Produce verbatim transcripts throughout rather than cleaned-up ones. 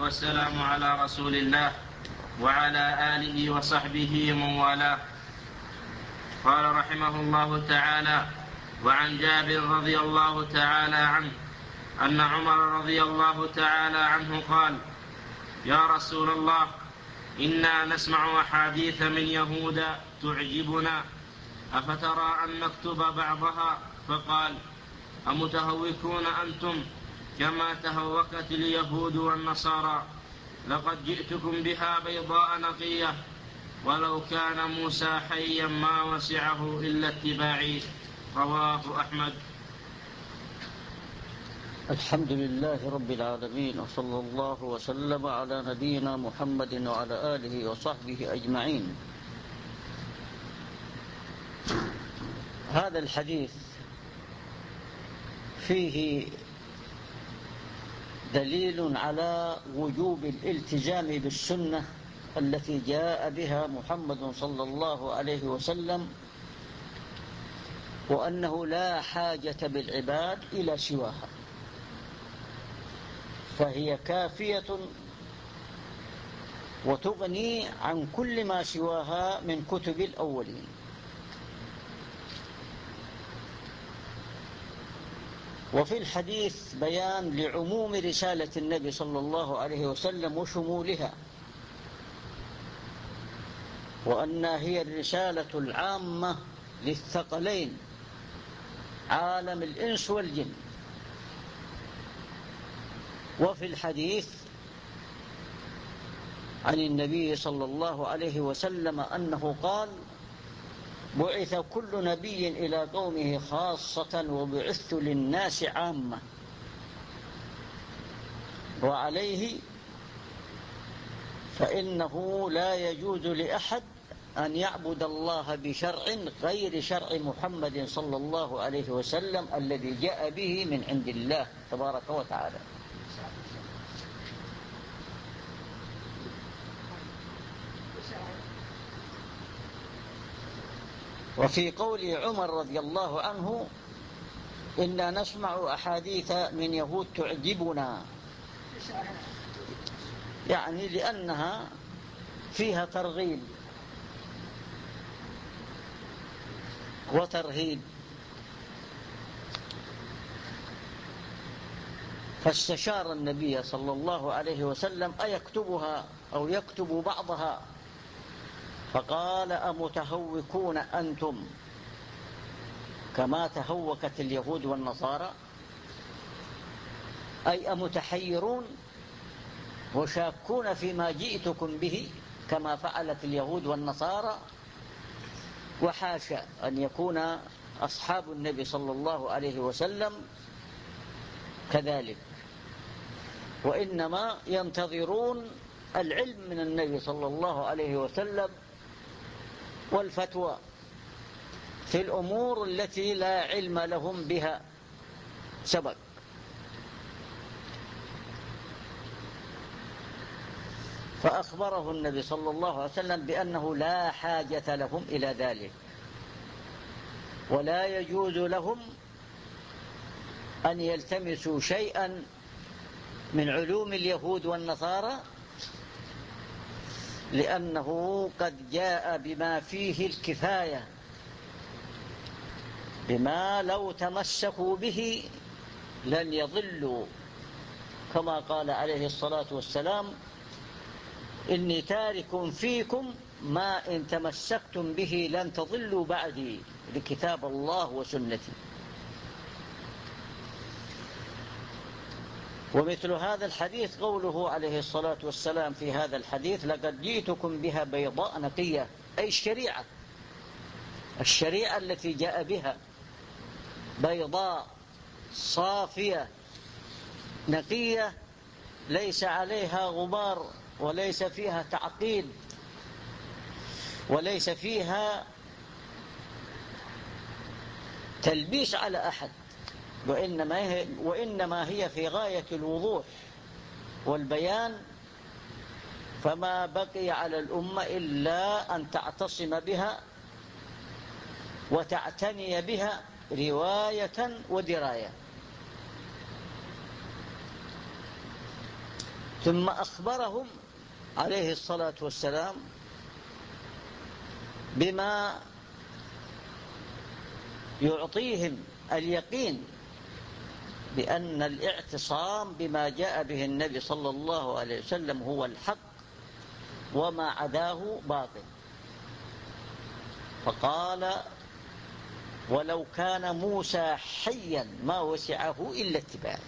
والسلام على رسول الله وعلى آله وصحبه ومن والاه. قال رحمه الله تعالى: وعن جابر رضي الله تعالى عنه أن عمر رضي الله تعالى عنه قال: يا رسول الله، إنا نسمع أحاديث من يهود تعجبنا، أفترى أن نكتب بعضها؟ فقال: أمتهوكون أنتم كما تهوكت اليهود والنصارى؟ لقد جئتكم بها بيضاء نقية، ولو كان موسى حيا ما وسعه إلا اتباعي. رواه أحمد. الحمد لله رب العالمين، وصلى الله وسلم على نبينا محمد وعلى آله وصحبه أجمعين. هذا الحديث فيه دليل على وجوب الالتزام بالسنة التي جاء بها محمد صلى الله عليه وسلم، وأنه لا حاجة بالعباد إلى سواها، فهي كافية وتغني عن كل ما سواها من كتب الأولين. وفي الحديث بيان لعموم رسالة النبي صلى الله عليه وسلم وشمولها، وأنها هي الرسالة العامة للثقلين عالم الإنس والجن. وفي الحديث عن النبي صلى الله عليه وسلم أنه قال: بعث كل نبي إلى قومه خاصة وبعثت للناس عامة. وعليه فإنه لا يجوز لأحد أن يعبد الله بشرع غير شرع محمد صلى الله عليه وسلم الذي جاء به من عند الله تبارك وتعالى. وفي قول عمر رضي الله عنه: إنا نسمع أحاديث من يهود تعجبنا، يعني لأنها فيها ترغيب وترهيب. فاستشار النبي صلى الله عليه وسلم أيكتبها أو يكتب بعضها، فقال: أمتهوكون أنتم كما تهوكت اليهود والنصارى؟ أي أمتحيرون وشاكون فيما جئتكم به كما فعلت اليهود والنصارى؟ وحاشا أن يكون أصحاب النبي صلى الله عليه وسلم كذلك، وإنما ينتظرون العلم من النبي صلى الله عليه وسلم والفتوى في الأمور التي لا علم لهم بها سبق. فأخبره النبي صلى الله عليه وسلم بأنه لا حاجة لهم إلى ذلك، ولا يجوز لهم أن يلتمسوا شيئا من علوم اليهود والنصارى، لأنه قد جاء بما فيه الكفاية، بما لو تمسكوا به لن يضلوا، كما قال عليه الصلاة والسلام: إني تارك فيكم ما إن تمسكتم به لن تضلوا بعدي، لكتاب الله وسنتي. ومثل هذا الحديث قوله عليه الصلاة والسلام في هذا الحديث: لقد جئتكم بها بيضاء نقية، أي الشريعة الشريعة التي جاء بها بيضاء صافية نقية، ليس عليها غبار، وليس فيها تعقيد، وليس فيها تلبيس على أحد، وإنما هي, وإنما هي في غاية الوضوح والبيان. فما بقي على الأمة إلا أن تعتصم بها وتعتني بها رواية ودراية. ثم أخبرهم عليه الصلاة والسلام بما يعطيهم اليقين بأن الاعتصام بما جاء به النبي صلى الله عليه وسلم هو الحق وما عداه باطل. فقال: ولو كان موسى حيا ما وسعه إلا اتباعي.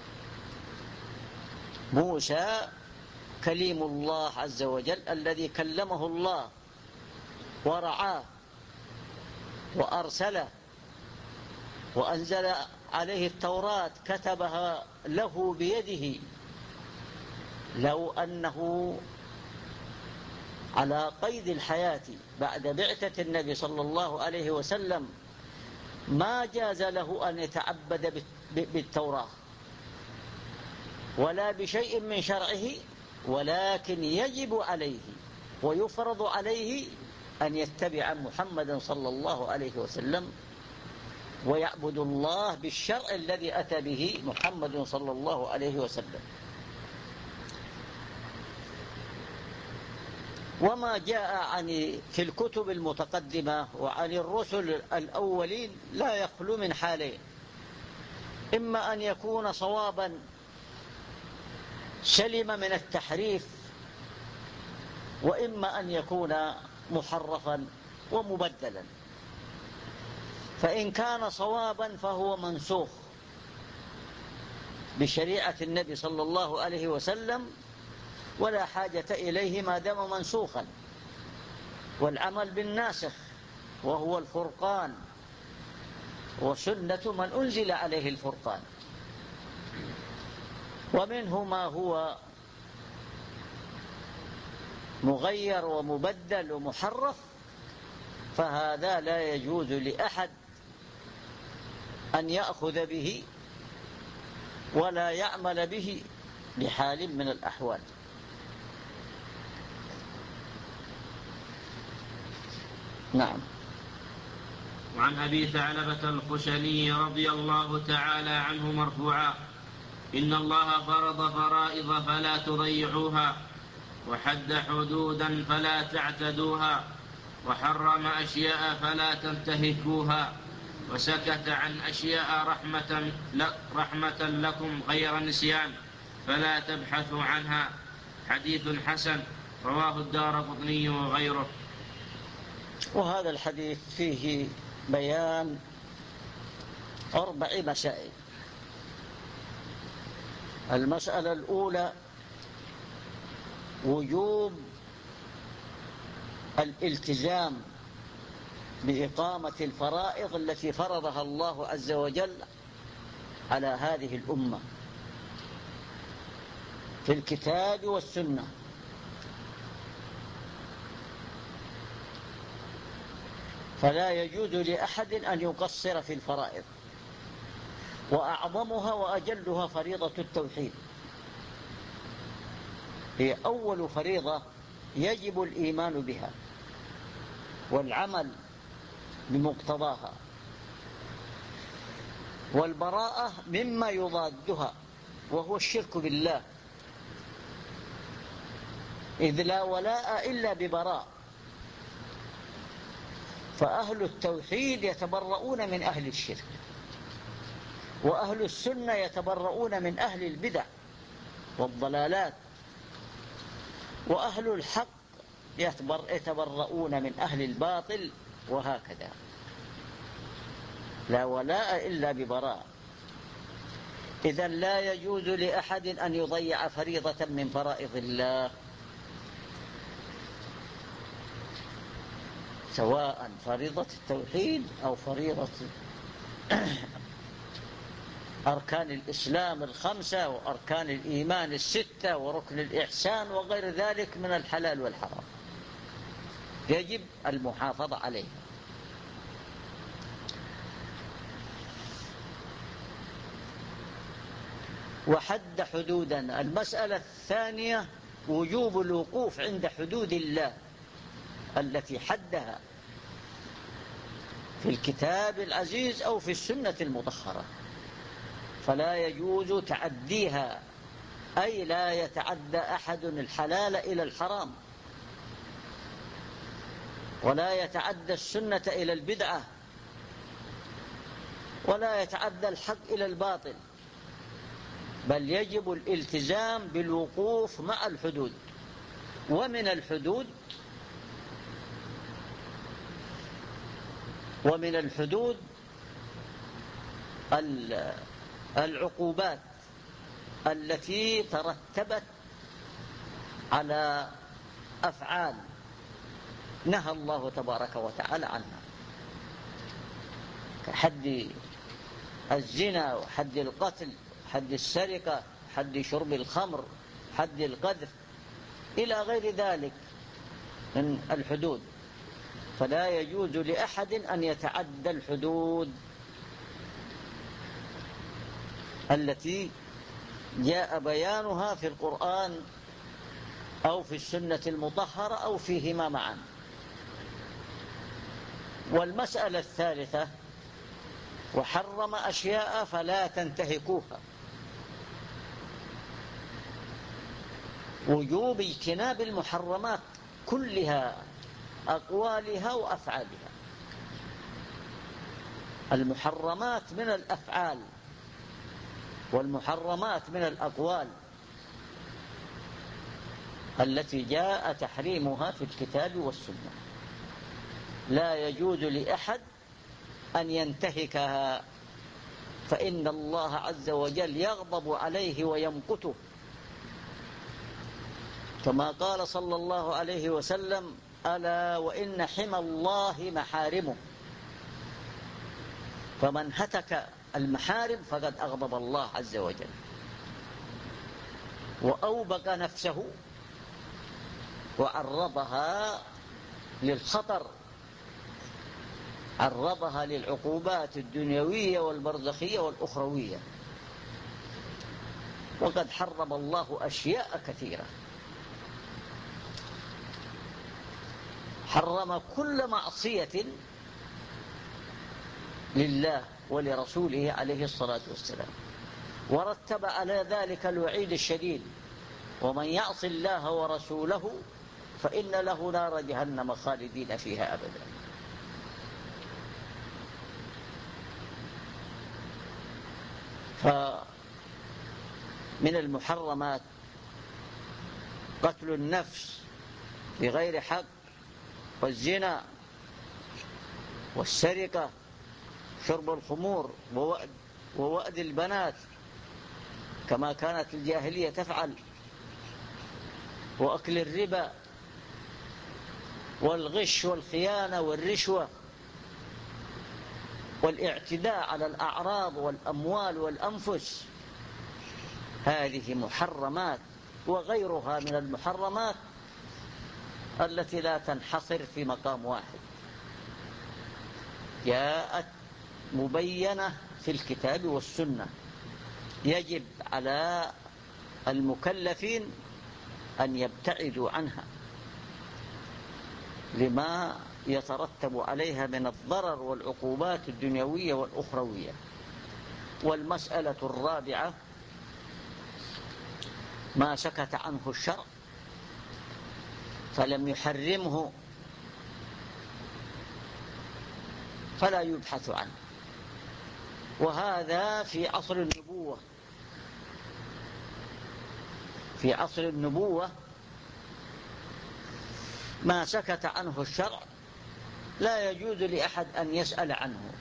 موسى كليم الله عز وجل الذي كلمه الله ورعاه وأرسله وأنزل عليه التوراة كتبها له بيده، لو أنه على قيد الحياة بعد بعثة النبي صلى الله عليه وسلم ما جاز له أن يتعبد بالتوراة ولا بشيء من شرعه، ولكن يجب عليه ويفرض عليه أن يتبع محمدا صلى الله عليه وسلم ويعبد الله بالشرع الذي أتى به محمد صلى الله عليه وسلم. وما جاء عن في الكتب المتقدمة وعن الرسل الأولين لا يخلو من حالين: إما أن يكون صوابا سلم من التحريف، وإما أن يكون محرفا ومبدلا. فإن كان صوابا فهو منسوخ بشريعة النبي صلى الله عليه وسلم ولا حاجة إليه ما دام منسوخا، والعمل بالناسخ وهو الفرقان وسنة من أنزل عليه الفرقان. ومنه ما هو مغير ومبدل ومحرف، فهذا لا يجوز لأحد أن يأخذ به ولا يعمل به بحال من الأحوال. نعم. وعن أبي ثعلبة الخشني رضي الله تعالى عنه مرفوعا: إن الله فرض فرائض فلا تضيعوها، وحد حدودا فلا تعتدوها، وحرم أشياء فلا تنتهكوها، وسكت عن أشياء رحمة, رحمة لكم غير نسيان فلا تبحثوا عنها. حديث حسن رواه الدارقطني وغيره. وهذا الحديث فيه بيان أربع مسائل. المسألة الأولى: وجوب الالتزام بإقامة الفرائض التي فرضها الله عز وجل على هذه الأمة في الكتاب والسنة. فلا يجوز لأحد أن يقصر في الفرائض، وأعظمها وأجلها فريضة التوحيد، هي أول فريضة يجب الإيمان بها والعمل بمقتضاها، والبراءة مما يضادها وهو الشرك بالله، إذ لا ولاء إلا ببراء. فأهل التوحيد يتبرؤون من أهل الشرك، وأهل السنة يتبرؤون من أهل البدع والضلالات، وأهل الحق يتبرؤون من أهل الباطل، وهكذا. لا ولاء إلا ببراء. إذن لا يجوز لأحد أن يضيع فريضة من فرائض الله، سواء فريضة التوحيد أو فريضة أركان الإسلام الخمسة وأركان الإيمان الستة وركن الإحسان وغير ذلك من الحلال والحرام، يجب المحافظة عليها. وحد حدودا. المسألة الثانية: وجوب الوقوف عند حدود الله التي حدها في الكتاب العزيز أو في السنة المطهرة، فلا يجوز تعديها أي لا يتعدى أحد الحلال إلى الحرام، ولا يتعدى السنة إلى البدعة، ولا يتعدى الحق إلى الباطل، بل يجب الالتزام بالوقوف مع الحدود. ومن الحدود ومن الحدود العقوبات التي ترتبت على أفعال نهى الله تبارك وتعالى عنها، كحد الزنا وحد القتل حد السرقة حد شرب الخمر حد القذف إلى غير ذلك من الحدود. فلا يجوز لأحد أن يتعدى الحدود التي جاء بيانها في القرآن أو في السنة المطهرة أو فيهما معا. والمسألة الثالثة: وحرم أشياء فلا تنتهكوها، وجوب اجتناب المحرمات كلها، أقوالها وأفعالها. المحرمات من الأفعال والمحرمات من الأقوال التي جاء تحريمها في الكتاب والسنة، لا يجوز لأحد أن ينتهكها، فإن الله عز وجل يغضب عليه ويمقته، كما قال صلى الله عليه وسلم: ألا وإن حمى الله محارمه، فمن هتك المحارم فقد أغضب الله عز وجل، وأوبق نفسه وعرضها للخطر، عرضها للعقوبات الدنيوية والبرزخية والأخروية. وقد حرم الله أشياء كثيرة، حرم كل معصية لله ولرسوله عليه الصلاة والسلام، ورتب على ذلك الوعيد الشديد: ومن يعص الله ورسوله فإن له نار جهنم خالدين فيها أبدا. فمن المحرمات قتل النفس بغير حق، والزنا، والسرقة، شرب الخمور، ووأد, ووأد البنات كما كانت الجاهلية تفعل، وأكل الربا، والغش والخيانة والرشوة، والاعتداء على الأعراض والأموال والأنفس. هذه محرمات، وغيرها من المحرمات التي لا تنحصر في مقام واحد، جاءت مبينة في الكتاب والسنة. يجب على المكلفين أن يبتعدوا عنها لما يترتب عليها من الضرر والعقوبات الدنيوية والأخروية. والمسألة الرابعة: ما سكت عنه الشرع فلم يحرمه فلا يبحث عنه. وهذا في عصر النبوة في عصر النبوة ما سكت عنه الشرع لا يجوز لأحد أن يسأل عنه،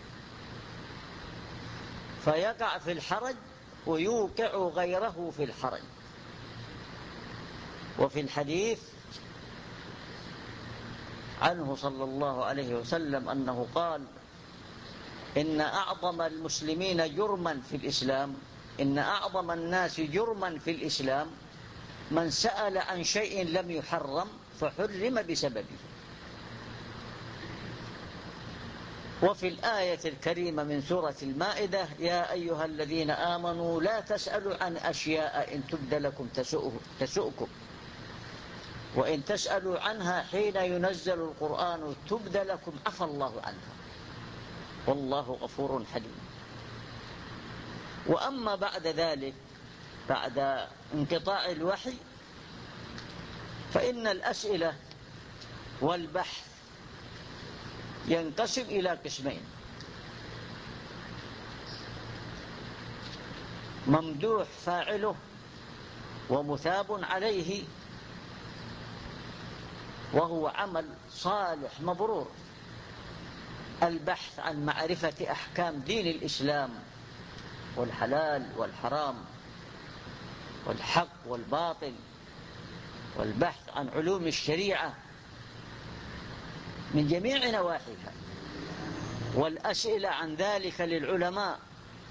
فيقع في الحرج ويوقع غيره في الحرج. وفي الحديث عنه صلى الله عليه وسلم أنه قال: إن أعظم المسلمين جرما في الإسلام إن أعظم الناس جرما في الإسلام من سأل عن شيء لم يحرم فحرم بسببه. وفي الآية الكريمة من سورة المائدة: يا أيها الذين آمنوا لا تسألوا عن أشياء إن تبد لكم تسؤكم وإن تسألوا عنها حين ينزل القرآن تبد لكم عفى الله عنها والله غفور حليم. وأما بعد ذلك، بعد انقطاع الوحي فإن الأسئلة والبحث ينقسم إلى قسمين: ممدوح فاعله ومثاب عليه، وهو عمل صالح مبرور، البحث عن معرفة أحكام دين الإسلام والحلال والحرام والحق والباطل، والبحث عن علوم الشريعة من جميع نواحيها، والأسئلة عن ذلك للعلماء،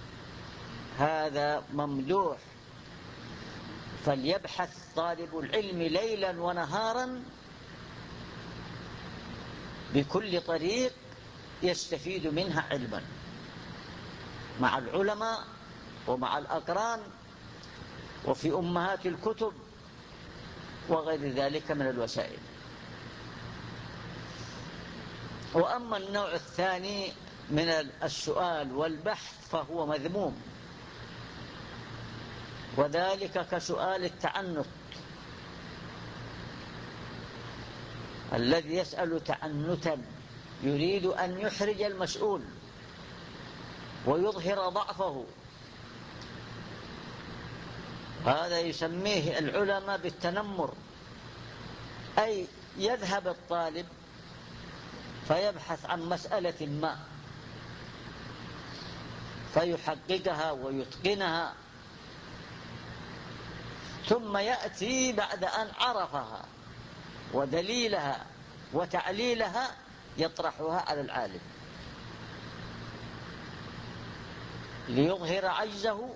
هذا ممدوح. فليبحث طالب العلم ليلا ونهارا بكل طريق يستفيد منها علما، مع العلماء ومع الأقران وفي أمهات الكتب وغير ذلك من الوسائل. وأما النوع الثاني من السؤال والبحث فهو مذموم، وذلك كسؤال التعنت، الذي يسأل تعنتا يريد أن يحرج المسؤول ويظهر ضعفه، هذا يسميه العلماء بالتنمر، أي يذهب الطالب فيبحث عن مسألة ما فيحققها ويتقنها، ثم يأتي بعد أن عرفها ودليلها وتعليلها يطرحها على العالم ليظهر عجزه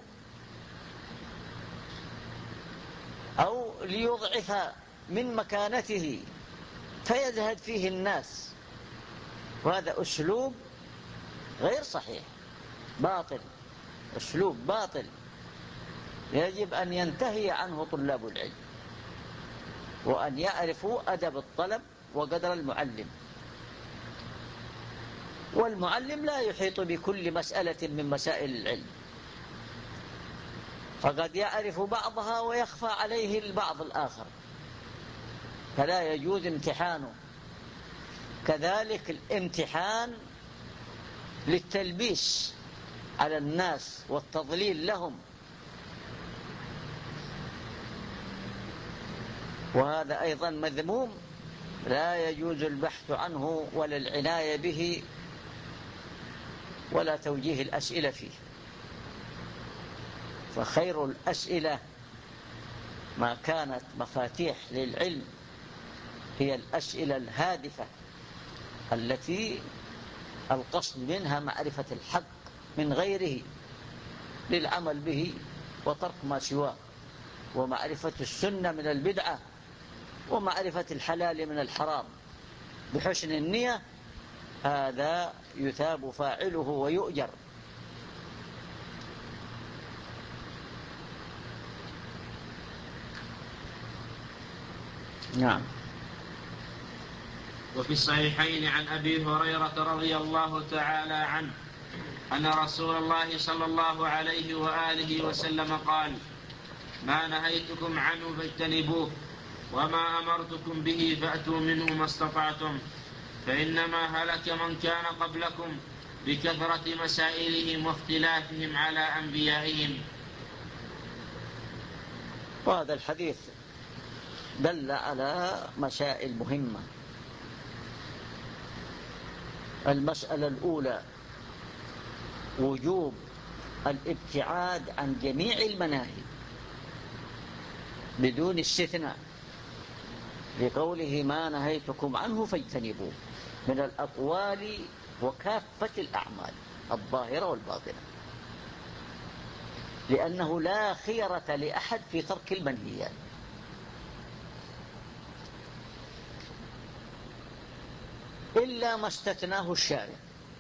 أو ليضعف من مكانته فيزهد فيه الناس، وهذا أسلوب غير صحيح، باطل، أسلوب باطل يجب أن ينتهي عنه طلاب العلم، وأن يعرفوا أدب الطلب وقدر المعلم. والمعلم لا يحيط بكل مسألة من مسائل العلم، فقد يعرف بعضها ويخفى عليه البعض الآخر، فلا يجوز امتحانه. كذلك الامتحان للتلبيس على الناس والتضليل لهم، وهذا أيضا مذموم، لا يجوز البحث عنه ولا العناية به ولا توجيه الأسئلة فيه. فخير الأسئلة ما كانت مفاتيح للعلم هي الأسئلة الهادفة التي القصد منها معرفة الحق من غيره للعمل به وترك ما سواه، ومعرفة السنة من البدعة، ومعرفة الحلال من الحرام بحسن النية، هذا يثاب فاعله ويؤجر. نعم. وفي الصحيحين عن أبي هريرة رضي الله تعالى عنه أن رسول الله صلى الله عليه وآله وسلم قال: ما نهيتكم عنه فاجتنبوه، وما أمرتكم به فأتوا منه ما استطعتم، فإنما هلك من كان قبلكم بكثرة مسائلهم واختلافهم على أنبيائهم. وهذا الحديث دل على مسائل مهمة. المسألة الأولى وجوب الابتعاد عن جميع المناهي بدون استثناء، لقوله ما نهيتكم عنه فاجتنبوه، من الأقوال وكافة الأعمال الظاهرة والباطنة، لأنه لا خيرة لأحد في ترك المنهيات. إلا ما استثناه الشارع،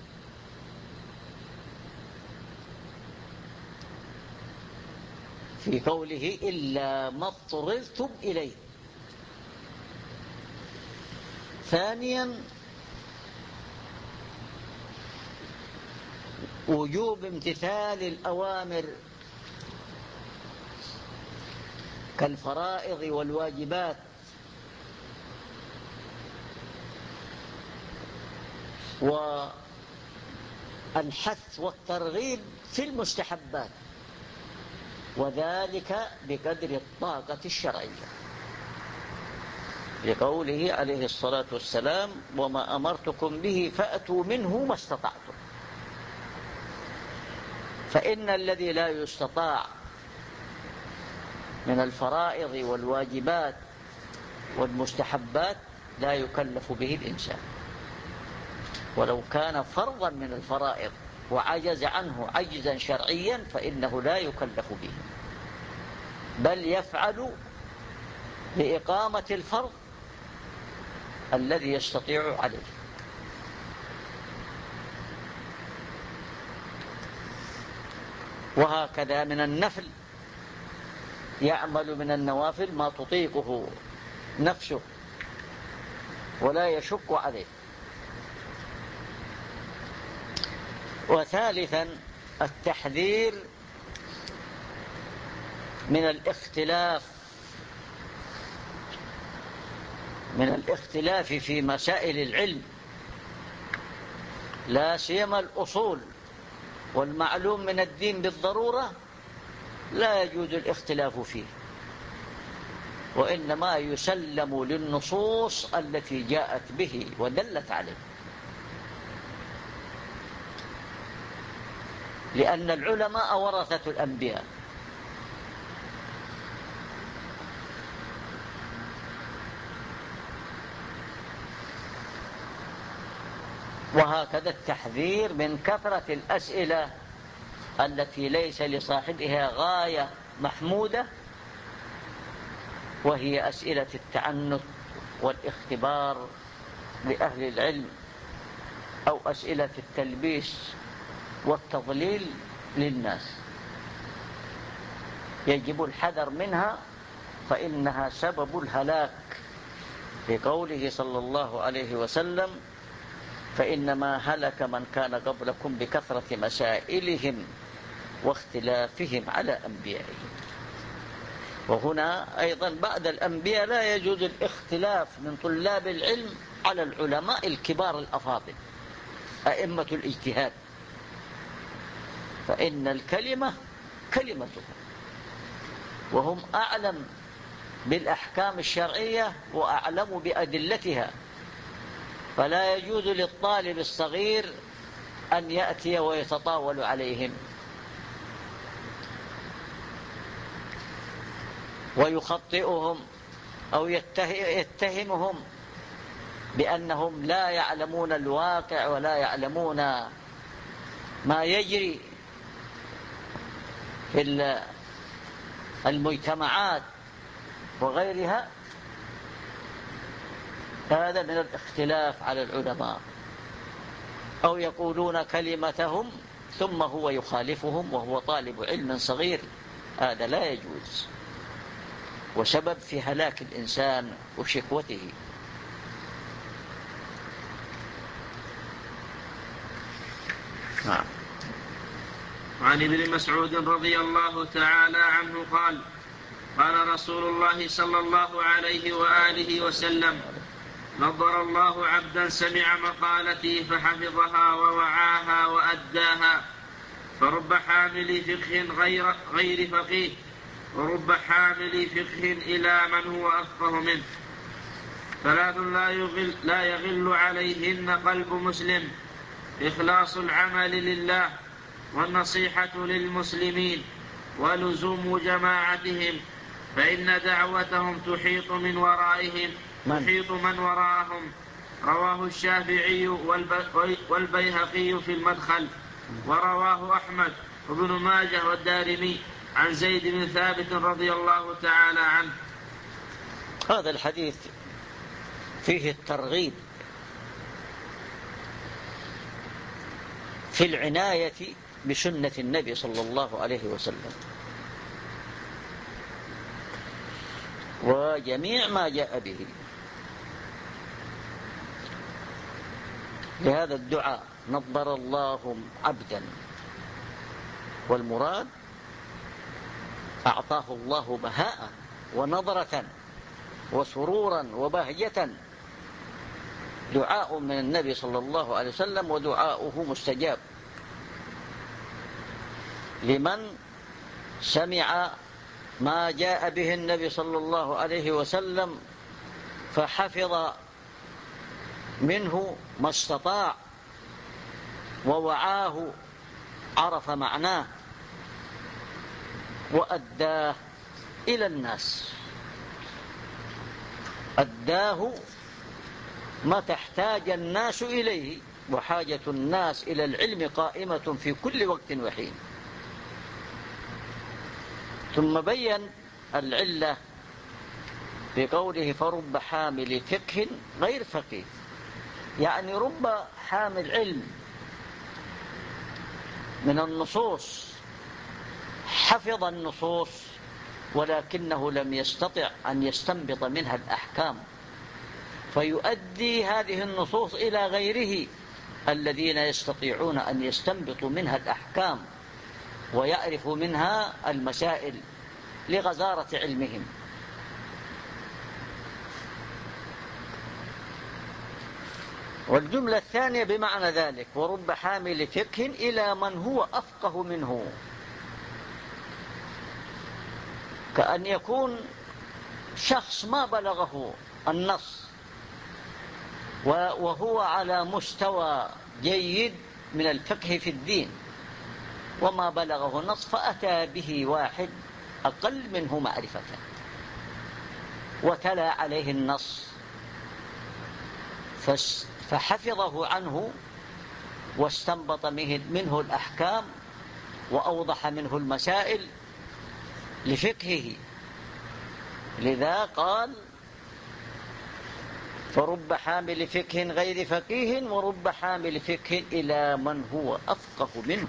في قوله إلا ما اضطررتم إليه. ثانيا وجوب امتثال الأوامر كالفرائض والواجبات، والحث والترغيب في المستحبات، وذلك بقدر الطاقة الشرعية، لقوله عليه الصلاة والسلام: وما أمرتكم به فأتوا منه ما استطعتم. فإن الذي لا يستطاع من الفرائض والواجبات والمستحبات لا يكلف به الإنسان، ولو كان فرضا من الفرائض وعجز عنه عجزا شرعيا فإنه لا يكلف به، بل يفعل لإقامة الفرض الذي يستطيع عليه. وهكذا من النفل يعمل من النوافل ما تطيقه نفسه ولا يشك عليه. وثالثا التحذير من الاختلاف من الاختلاف في مسائل العلم، لا سيما الأصول، والمعلوم من الدين بالضرورة لا يجوز الاختلاف فيه، وإنما يسلم للنصوص التي جاءت به ودلت عليه، لأن العلماء ورثة الأنبياء، وهكذا التحذير من كثرة الأسئلة التي ليس لصاحبها غاية محمودة، وهي أسئلة التعنت والاختبار لأهل العلم، أو أسئلة التلبيس والتضليل للناس، يجب الحذر منها، فإنها سبب الهلاك، لقوله صلى الله عليه وسلم: فإنما هلك من كان قبلكم بكثرة مسائلهم واختلافهم على أنبيائهم. وهنا أيضا بعد الأنبياء لا يجوز الاختلاف من طلاب العلم على العلماء الكبار الأفاضل أئمة الاجتهاد، فإن الكلمة كلمتهم، وهم أعلم بالأحكام الشرعية وأعلم بأدلتها، فلا يجوز للطالب الصغير أن يأتي ويتطاول عليهم ويخطئهم أو يتهمهم بأنهم لا يعلمون الواقع ولا يعلمون ما يجري في المجتمعات وغيرها. هذا من الاختلاف على العلماء، أو يقولون كلمتهم ثم هو يخالفهم وهو طالب علم صغير، هذا لا يجوز، وسبب في هلاك الإنسان وشكوته. نعم. وعن ابن مسعود رضي الله تعالى عنه قال: قال رسول الله صلى الله عليه وآله وسلم: نضر الله عبدا سمع مقالتي فحفظها ووعاها وأداها، فرب حامل فقه غير, غير فقيه، ورب حامل فقه إلى من هو أفقه منه. ثلاث لا يغل, لا يغل عليهن قلب مسلم: إخلاص العمل لله، والنصيحة للمسلمين، ولزوم جماعتهم، فإن دعوتهم تحيط من ورائهم تحيط من وراءهم. رواه الشافعي والبيهقي في المدخل، ورواه أحمد وابن ماجه والدارمي عن زيد بن ثابت رضي الله تعالى عنه. هذا الحديث فيه الترغيب في العناية بسنة النبي صلى الله عليه وسلم وجميع ما جاء به. لهذا الدعاء نضر الله عبدا، والمراد أعطاه الله بهاء ونظرة وسرورا وبهجة دعاء من النبي صلى الله عليه وسلم، ودعاؤه مستجاب لمن سمع ما جاء به النبي صلى الله عليه وسلم فحفظ منه ما استطاع ووعاه، عرف معناه وأداه إلى الناس، أداه ما تحتاج الناس إليه، وحاجة الناس إلى العلم قائمة في كل وقت وحين. ثم بين العلة بقوله فرب حامل فقه غير فقيه، يعني رب حامل علم من النصوص، حفظ النصوص ولكنه لم يستطع أن يستنبط منها الأحكام، فيؤدي هذه النصوص إلى غيره الذين يستطيعون أن يستنبطوا منها الأحكام ويعرفوا منها المسائل لغزارة علمهم. والجملة الثانية بمعنى ذلك، ورب حامل فقه إلى من هو أفقه منه، كأن يكون شخص ما بلغه النص وهو على مستوى جيد من الفقه في الدين وما بلغه النص، فأتى به واحد أقل منه معرفة وتلا عليه النص فحفظه عنه واستنبط منه الأحكام وأوضح منه المسائل لفقهه. لذا قال فرب حامل فقه غير فقيه، ورب حامل فقه إلى من هو أفقه منه،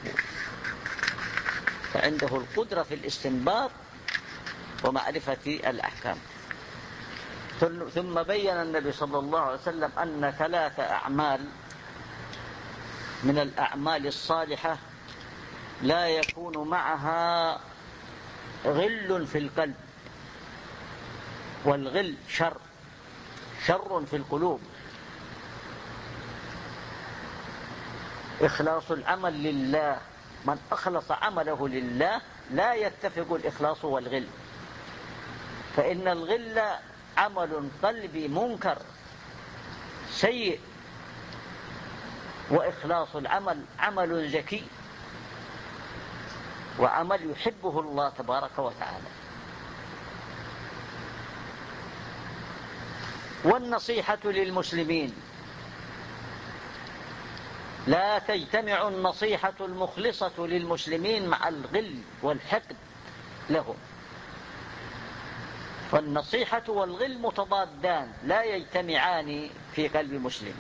فعنده القدرة في الاستنباط ومعرفة الأحكام. ثم بين النبي صلى الله عليه وسلم أن ثلاث أعمال من الأعمال الصالحة لا يكون معها غل في القلب، والغل شر شر في القلوب. إخلاص العمل لله، من أخلص عمله لله لا يتفق الإخلاص والغل، فإن الغل عمل قلبي منكر سيء، وإخلاص العمل عمل زكي وعمل يحبه الله تبارك وتعالى. والنصيحة للمسلمين، لا تجتمع النصيحة المخلصة للمسلمين مع الغل والحقد لهم، فالنصيحة والغل متضادان لا يجتمعان في قلب مسلم.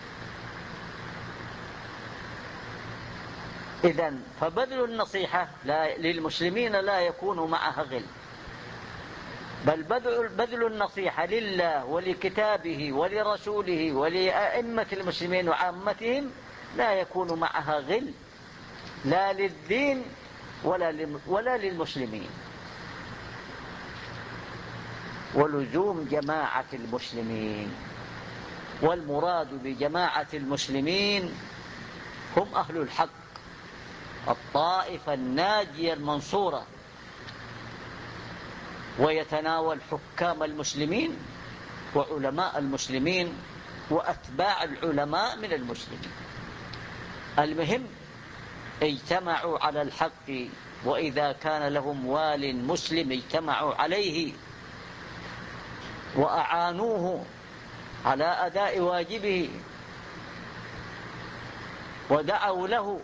إذن فبذل النصيحة للمسلمين لا يكون معها غل، بل بذل النصيحة لله ولكتابه ولرسوله ولأئمة المسلمين وعامتهم لا يكون معها غل، لا للدين ولا ولا للمسلمين. ولزوم جماعة المسلمين، والمراد بجماعة المسلمين هم أهل الحق، الطائفة الناجية المنصورة، ويتناول حكام المسلمين وعلماء المسلمين وأتباع العلماء من المسلمين. المهم اجتمعوا على الحق، وإذا كان لهم وال مسلم اجتمعوا عليه وأعانوه على أداء واجبه ودعوا له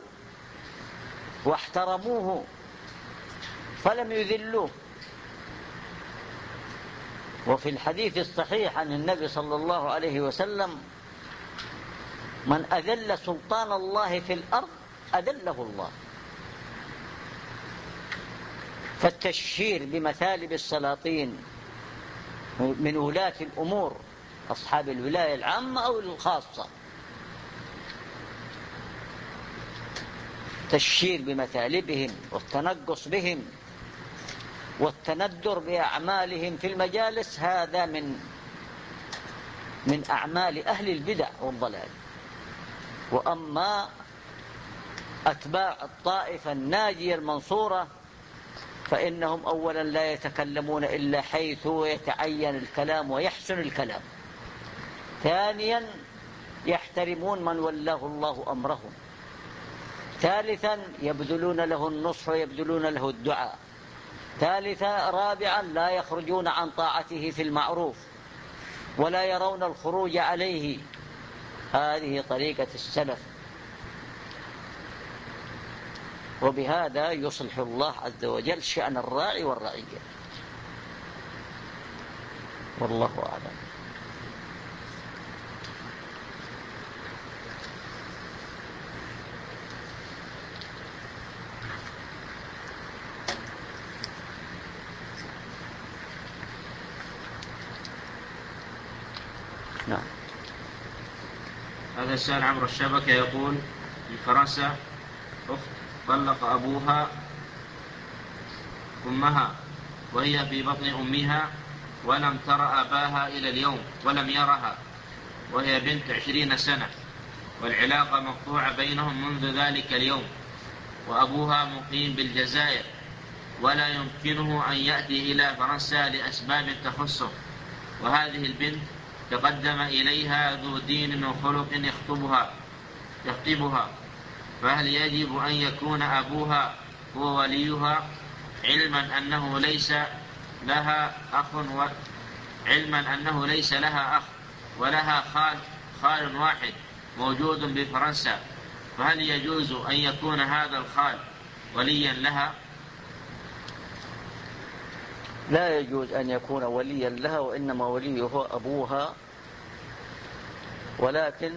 واحترموه فلم يذلوه. وفي الحديث الصحيح عن النبي صلى الله عليه وسلم من أذل سلطان الله في الأرض أذله الله. فالتشهير بمثالب السلاطين من ولاة الأمور، أصحاب الولاية العامة أو الخاصة، تشهير بمثالبهم والتنقص بهم والتندر بأعمالهم في المجالس هذا من من أعمال أهل البدع والضلال. وأما أتباع الطائفة الناجية المنصورة فإنهم أولا لا يتكلمون إلا حيث يتعين الكلام ويحسن الكلام، ثانيا يحترمون من ولاه الله أمرهم، ثالثا يبذلون له النصح ويبذلون له الدعاء، ثالثا رابعا لا يخرجون عن طاعته في المعروف ولا يرون الخروج عليه. هذه طريقة السلف، وبهذا يصلح الله عز وجل شأن الراعي والرعية. والله أعلم. نعم. هذا السائل عبر الشبكة يقول: في فرنسا أخت طلق أبوها أمها وهي في بطن أمها ولم ترى أباها إلى اليوم ولم يرها، وهي بنت عشرين سنة، والعلاقة مقطوعة بينهم منذ ذلك اليوم، وأبوها مقيم بالجزائر ولا يمكنه أن يأتي إلى فرنسا لأسباب تخصه، وهذه البنت تقدم إليها ذو دين وخلق يخطبها يخطبها فهل يجب أن يكون أبوها هو وليها، علما أنه ليس لها أخ و... علما أنه ليس لها أخ ولها خال خال واحد موجود بفرنسا، فهل يجوز أن يكون هذا الخال وليا لها؟ لا يجوز أن يكون وليا لها، وإنما وليه هو أبوها، ولكن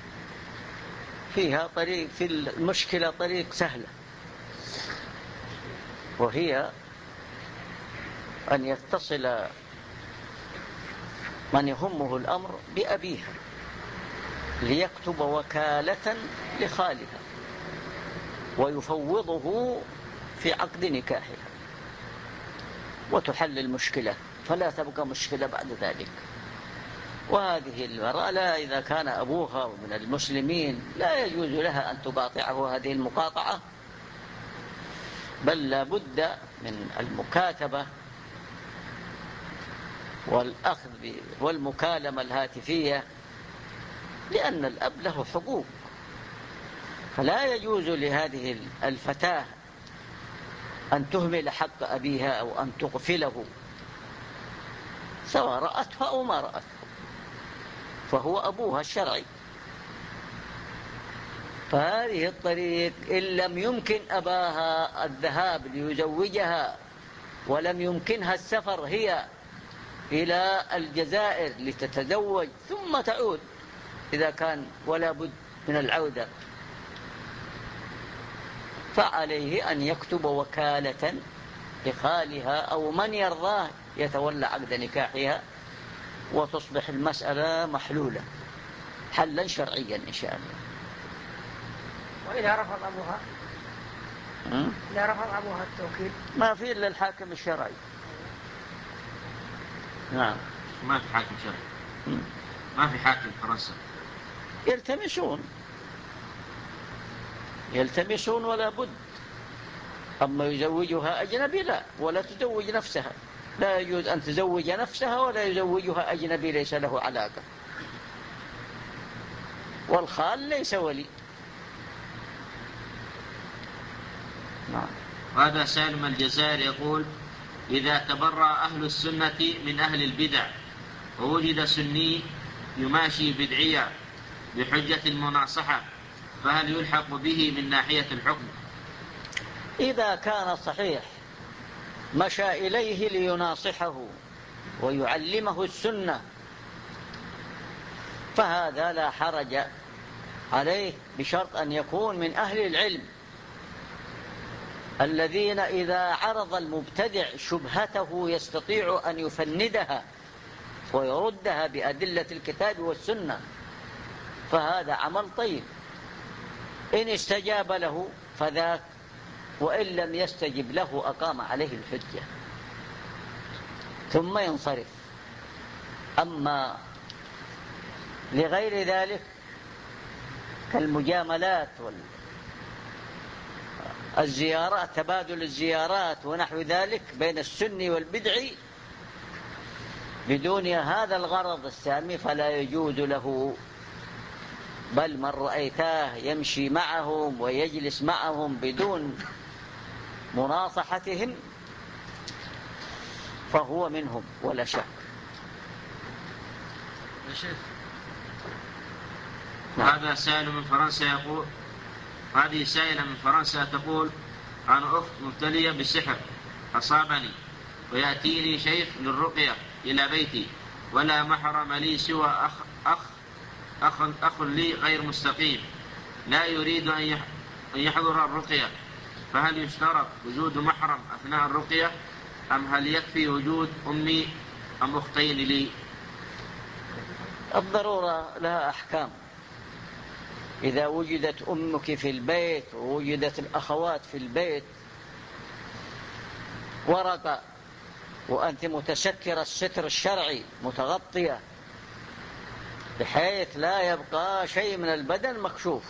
فيها طريق في المشكلة طريق سهلة، وهي أن يتصل من يهمه الأمر بأبيها ليكتب وكالة لخالها ويفوضه في عقد نكاحها وتحل المشكلة، فلا تبقى مشكلة بعد ذلك. وهذه المرأة لا إذا كان أبوها من المسلمين لا يجوز لها أن تقاطعه هذه المقاطعة، بل لا بد من المكاتبة والأخذ والمكالمة الهاتفية، لأن الأب له حقوق، فلا يجوز لهذه الفتاة أن تهمل حق أبيها أو أن تغفله، سواء رأته أو ما رأته، فهو أبوها الشرعي. فهذه الطريق إن لم يمكن أباها الذهاب ليزوجها ولم يمكنها السفر هي إلى الجزائر لتتزوج ثم تعود إذا كان ولا بد من العودة، فعليه أن يكتب وكالة لخالها أو من يرضاه يتولى عقد نكاحها، وتصبح المسألة محلولة حلا شرعيا إن شاء الله. وإذا رفض أبوها إذا رفض أبوها التوكيل ما في إلا الحاكم الشرعي. نعم. ما في حاكم شرعي، ما في حاكم فرنسا. يلتمسون يلتمسون ولا بد. أما يزوجها أجنبي لا، ولا تزوج نفسها، لا يجوز أن تزوج نفسها ولا يزوجها أجنبي ليس له علاقة، والخال ليس ولي. نعم. هذا سالم الجزائر يقول: إذا تبرأ أهل السنة من أهل البدع ووجد سني يماشي بدعية بحجة المناصحة، فهل يلحق به من ناحية الحكم؟ إذا كان صحيح مشى إليه ليناصحه ويعلمه السنة فهذا لا حرج عليه، بشرط أن يكون من أهل العلم الذين إذا عرض المبتدع شبهته يستطيع أن يفندها ويردها بأدلة الكتاب والسنة، فهذا عمل طيب. إن استجاب له فذاك، وإن لم يستجب له أقام عليه الحجة. ثم ينصرف. أما لغير ذلك كالمجاملات والزيارات، تبادل الزيارات ونحو ذلك بين السني والبدعي بدون هذا الغرض السامي فلا يجوز له، بل من رأيتاه يمشي معهم ويجلس معهم بدون مناصحتهم فهو منهم ولا شك. يا شيخ، هذا سائل من فرنسا يقول، هذه سائلة من فرنسا تقول: أنا أخت مبتلية بالسحر أصابني، ويأتيني شيخ للرقية إلى بيتي ولا محرم لي سوى أخ, أخ, أخ, أخ لي غير مستقيم لا يريد أن يحضر الرقية، فهل يشترط وجود محرم أثناء الرقية أم هل يكفي وجود أمي أم أختين لي؟ الضرورة لها أحكام. إذا وجدت أمك في البيت ووجدت الأخوات في البيت ورقة وأنت متسترة الستر الشرعي متغطية بحيث لا يبقى شيء من البدن مكشوف،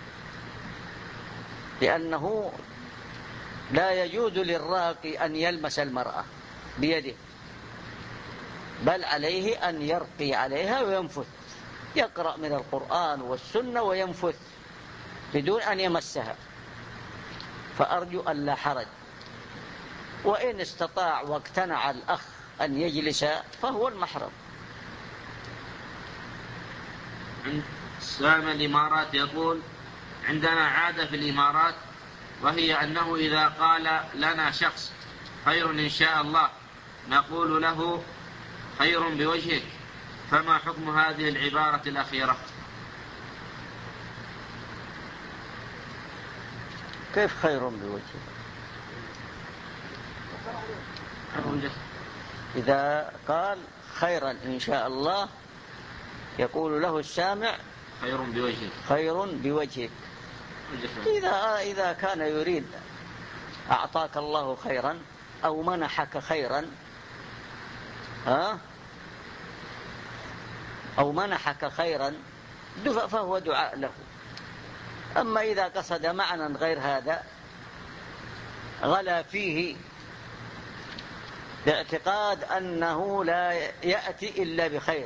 لأنه لا يجوز للراقي أن يلمس المرأة بيده، بل عليه أن يرقي عليها وينفث، يقرأ من القرآن والسنة وينفث بدون أن يمسها، فأرجو أن لا حرج. وإن استطاع واقتنع الأخ أن يجلس فهو المحرم. سام الإمارات يقول: عندنا عادة في الإمارات، وهي أنه إذا قال لنا شخص خير إن شاء الله نقول له خير بوجهك، فما حكم هذه العبارة الأخيرة؟ كيف خير بوجهك؟ إذا قال خيرا إن شاء الله يقول له السامع خير بوجهك خير بوجهك. إذا, إذا كان يريد أعطاك الله خيرا أو منحك خيرا ها أو منحك خيرا فهو دعاء له. أما إذا قصد معنى غير هذا غلا فيه باعتقاد أنه لا يأتي إلا بخير،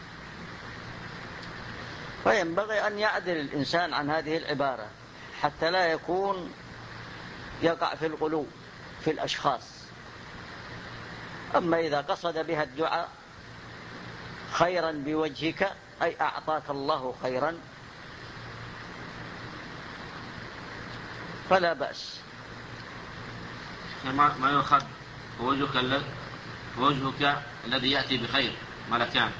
فينبغي أن يعدل الإنسان عن هذه العبارة حتى لا يكون يقع في الغلو في الأشخاص. أما إذا قصد بها الدعاء خيرا بوجهك أي أعطاك الله خيرا فلا بأس. ما يؤخذ وجهك, وجهك الذي يأتي بخير ملكان،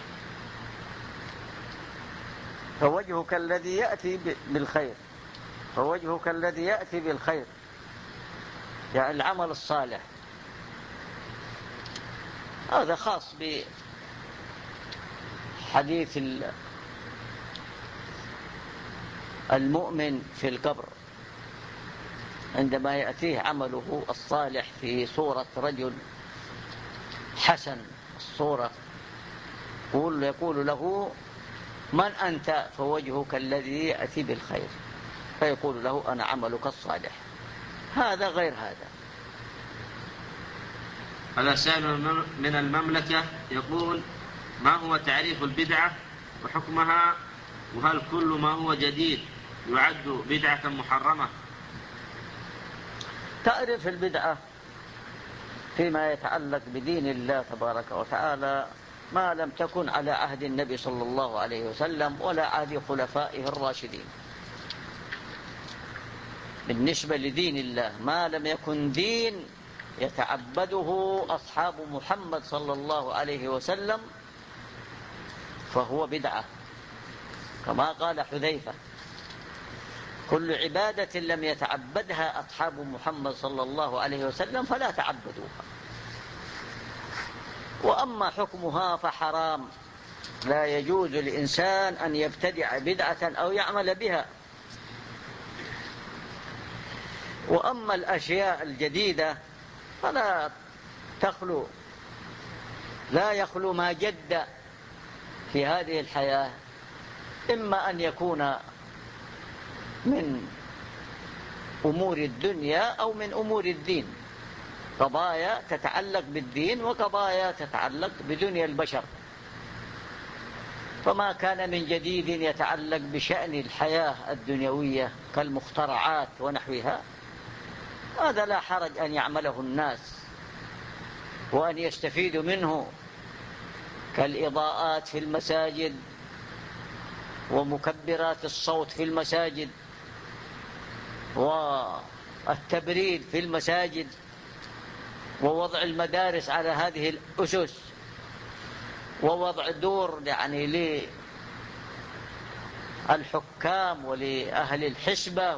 فوجهك الذي يأتي بالخير فوجهك الذي يأتي بالخير يعني العمل الصالح، هذا خاص بحديث المؤمن في القبر عندما يأتيه عمله الصالح في صورة رجل حسن الصورة يقول له من أنت؟ فوجهك الذي يأتي بالخير، فيقول له أنا عملك الصالح. هذا غير هذا. هذا سائل من المملكة يقول: ما هو تعريف البدعة وحكمها، وهل كل ما هو جديد يعد بدعة محرمة؟ تعرف البدعة فيما يتعلق بدين الله تبارك وتعالى ما لم تكن على عهد النبي صلى الله عليه وسلم ولا عهد خلفائه الراشدين. بالنسبة لدين الله ما لم يكن دين يتعبده أصحاب محمد صلى الله عليه وسلم فهو بدعة، كما قال حذيفة: كل عبادة لم يتعبدها أصحاب محمد صلى الله عليه وسلم فلا تعبدوها. وأما حكمها فحرام، لا يجوز للإنسان أن يبتدع بدعة أو يعمل بها. وأما الأشياء الجديدة فلا تخلو لا يخلو ما جد في هذه الحياة، إما أن يكون من أمور الدنيا أو من أمور الدين، قضايا تتعلق بالدين وقضايا تتعلق بدنيا البشر. فما كان من جديد يتعلق بشأن الحياة الدنيوية كالمخترعات ونحوها، هذا لا حرج أن يعمله الناس وأن يستفيدوا منه، كالإضاءات في المساجد ومكبرات الصوت في المساجد والتبريد في المساجد ووضع المدارس على هذه الأسس ووضع دور يعني للحكام ولأهل الحسبة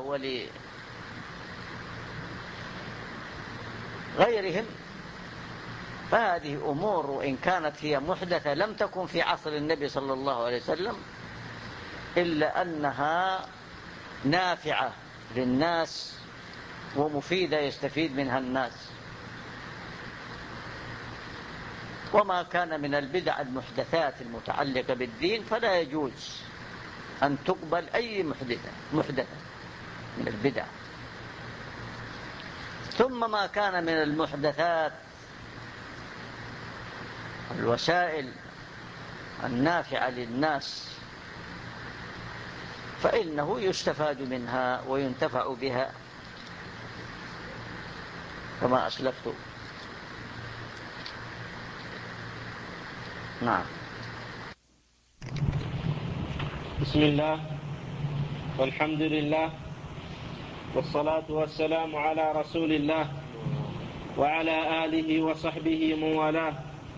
ولغيرهم. فهذه أمور وإن كانت هي محدثة لم تكن في عصر النبي صلى الله عليه وسلم، إلا أنها نافعة للناس ومفيدة يستفيد منها الناس. وما كان من البدع المحدثات المتعلقة بالدين فلا يجوز أن تقبل أي محدثة محدثة من البدع. ثم ما كان من المحدثات الوسائل النافعة للناس فإنه يستفاد منها وينتفع بها كما أسلفت. نعم. بسم الله والحمد لله والصلاة والسلام على رسول الله وعلى آله وصحبه من والاه.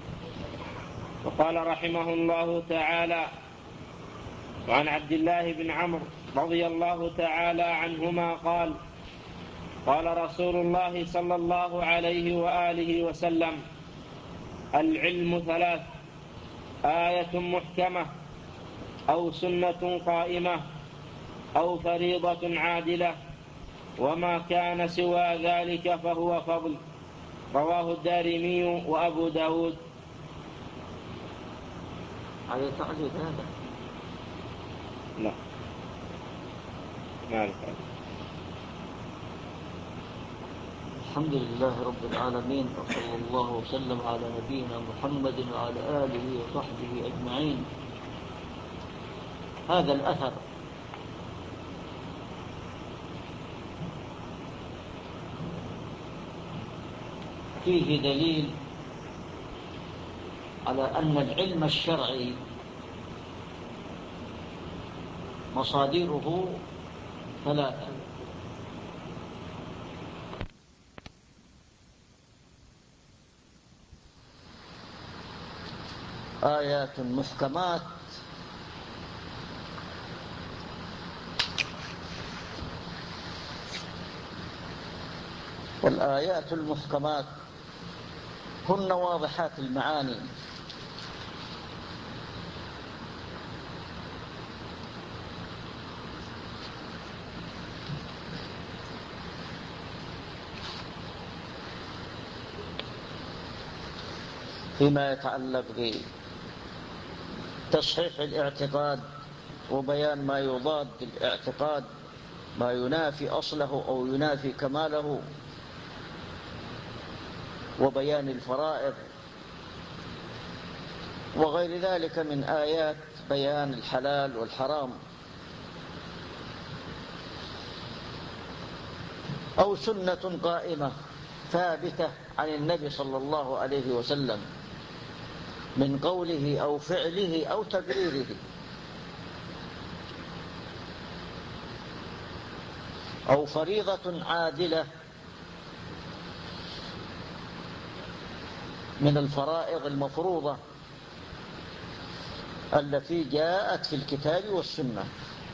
وقال رحمه الله تعالى: وعن عبد الله بن عمرو رضي الله تعالى عنهما قال: قال رسول الله صلى الله عليه وآله وسلم: العلم ثلاث: آية محكمة أو سنة قائمة أو فريضة عادلة، وما كان سوى ذلك فهو فضل. رواه الدارمي وأبو داود. على تعليق هذا؟ لا ما أعرف. الحمد لله رب العالمين، وصلى الله وسلم على نبينا محمد وعلى آله وصحبه أجمعين. هذا الأثر فيه دليل على أن العلم الشرعي مصادره ثلاثة: آيات محكمات والآيات المحكمات هن واضحات المعاني، فيما يتعلق بتصحيح الاعتقاد وبيان ما يضاد الاعتقاد، ما ينافي أصله أو ينافي كماله، وبيان الفرائض وغير ذلك من آيات بيان الحلال والحرام، أو سنة قائمة ثابتة عن النبي صلى الله عليه وسلم من قوله أو فعله أو تقريره، أو فريضة عادلة من الفرائض المفروضة التي جاءت في الكتاب والسنة.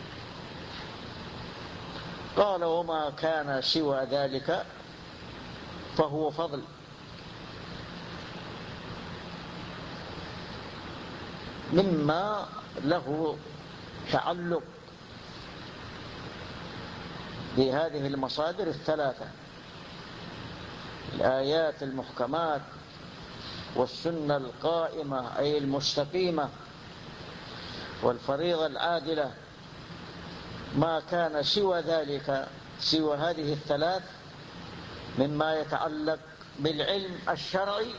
قال: وما كان سوى ذلك فهو فضل. مما له تعلق بهذه المصادر الثلاثة: الآيات المحكمات والسنة القائمة أي المستقيمة والفريضة العادلة، ما كان سوى ذلك، سوى هذه الثلاث، مما يتعلق بالعلم الشرعي،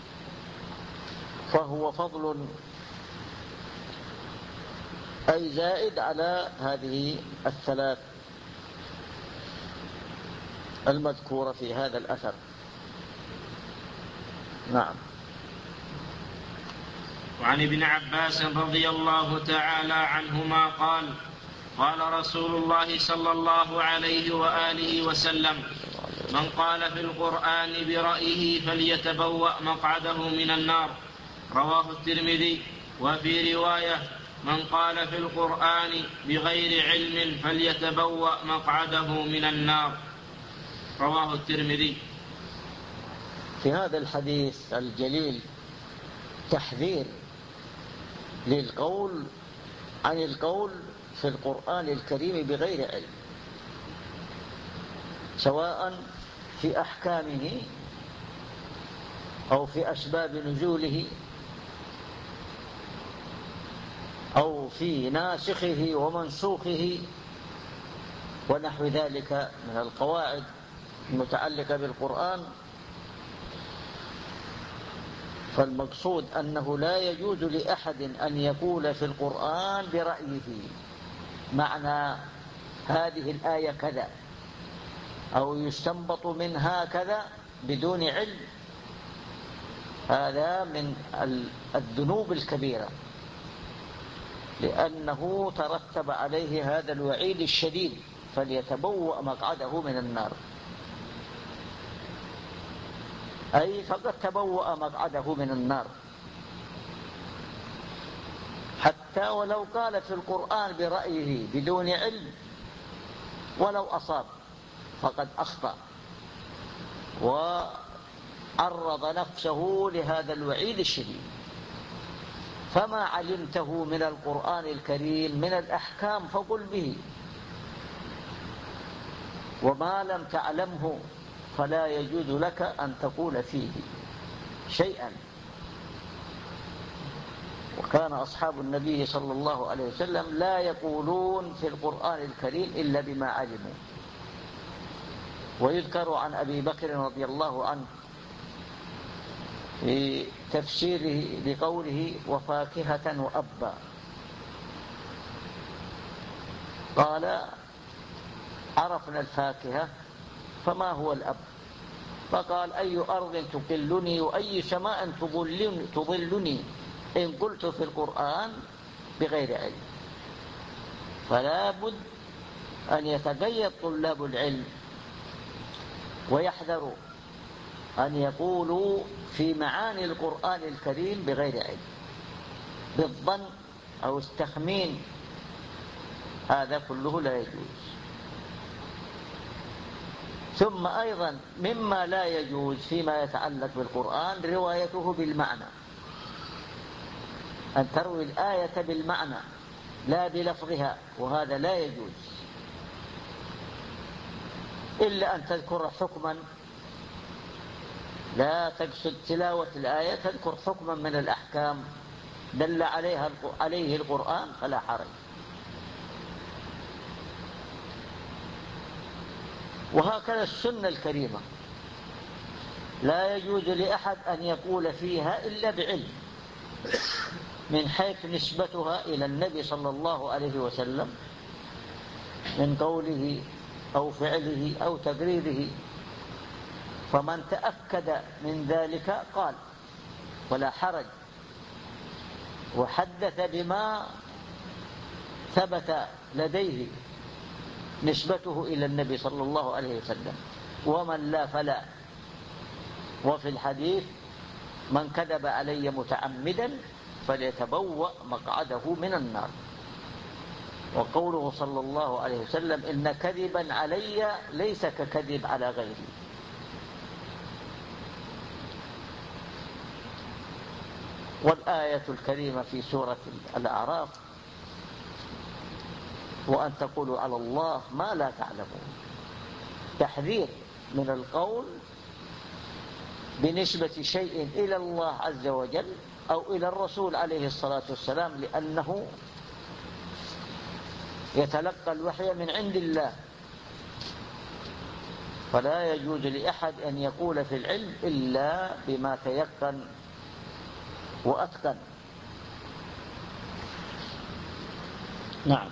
فهو فضل أي زائد على هذه الثلاث المذكورة في هذا الأثر. نعم. وعن ابن عباس رضي الله تعالى عنهما قال: قال رسول الله صلى الله عليه وآله وسلم: من قال في القرآن برأيه فليتبوأ مقعده من النار. رواه الترمذي. وفي رواية: من قال في القرآن بغير علم فليتبوأ مقعده من النار. رواه الترمذي. في هذا الحديث الجليل تحذير للقول عن القول في القرآن الكريم بغير علم، سواء في أحكامه أو في أسباب نزوله أو في ناسخه ومنسوخه ونحو ذلك من القواعد المتعلقة بالقرآن. فالمقصود أنه لا يجوز لأحد أن يقول في القرآن برأيه، معنى هذه الآية كذا، أو يستنبط منها كذا بدون علم. هذا من الذنوب الكبيرة، لأنه ترتب عليه هذا الوعيد الشديد: فليتبوأ مقعده من النار، أي فقد تبوأ مقعده من النار. حتى ولو قال في القرآن برأيه بدون علم ولو أصاب فقد أخطأ وعرض نفسه لهذا الوعيد الشديد. فما علمته من القرآن الكريم من الأحكام فقل به، وما لم تعلمه فلا يجوز لك أن تقول فيه شيئا. وكان أصحاب النبي صلى الله عليه وسلم لا يقولون في القرآن الكريم إلا بما علموا. ويذكر عن أبي بكر رضي الله عنه في تفسيره لقوله: وفاكهة وأبا، قال: عرفنا الفاكهة فما هو الأب؟ فقال: أي أرض تقلني وأي سماء تظلني, تظلني إن قلت في القرآن بغير علم. فلا بد أن يتقيد طلاب العلم ويحذروا أن يقولوا في معاني القرآن الكريم بغير علم، بالظن أو التخمين، هذا كله لا يجوز. ثم أيضا مما لا يجوز فيما يتعلق بالقرآن روايته بالمعنى، أن تروي الآية بالمعنى لا بلفظها، وهذا لا يجوز، إلا أن تذكر حكما، لا تقصد تلاوة الآية، تذكر حكما من الأحكام دل عليها عليه القرآن فلا حرج. وهكذا السنة الكريمة لا يجوز لأحد أن يقول فيها إلا بعلم، من حيث نسبتها إلى النبي صلى الله عليه وسلم من قوله أو فعله أو تقريره. فمن تأكد من ذلك قال ولا حرج، وحدث بما ثبت لديه نسبته إلى النبي صلى الله عليه وسلم، ومن لا فلا. وفي الحديث: من كذب علي متعمدا فليتبوأ مقعده من النار. وقوله صلى الله عليه وسلم: إن كذبا علي ليس ككذب على غيري. والآية الكريمة في سورة الأعراف: وأن تقولوا على الله ما لا تعلمون، تحذير من القول بنسبة شيء إلى الله عز وجل أو إلى الرسول عليه الصلاة والسلام، لأنه يتلقى الوحي من عند الله، فلا يجوز لأحد أن يقول في العلم إلا بما تيقن وأتقن. نعم.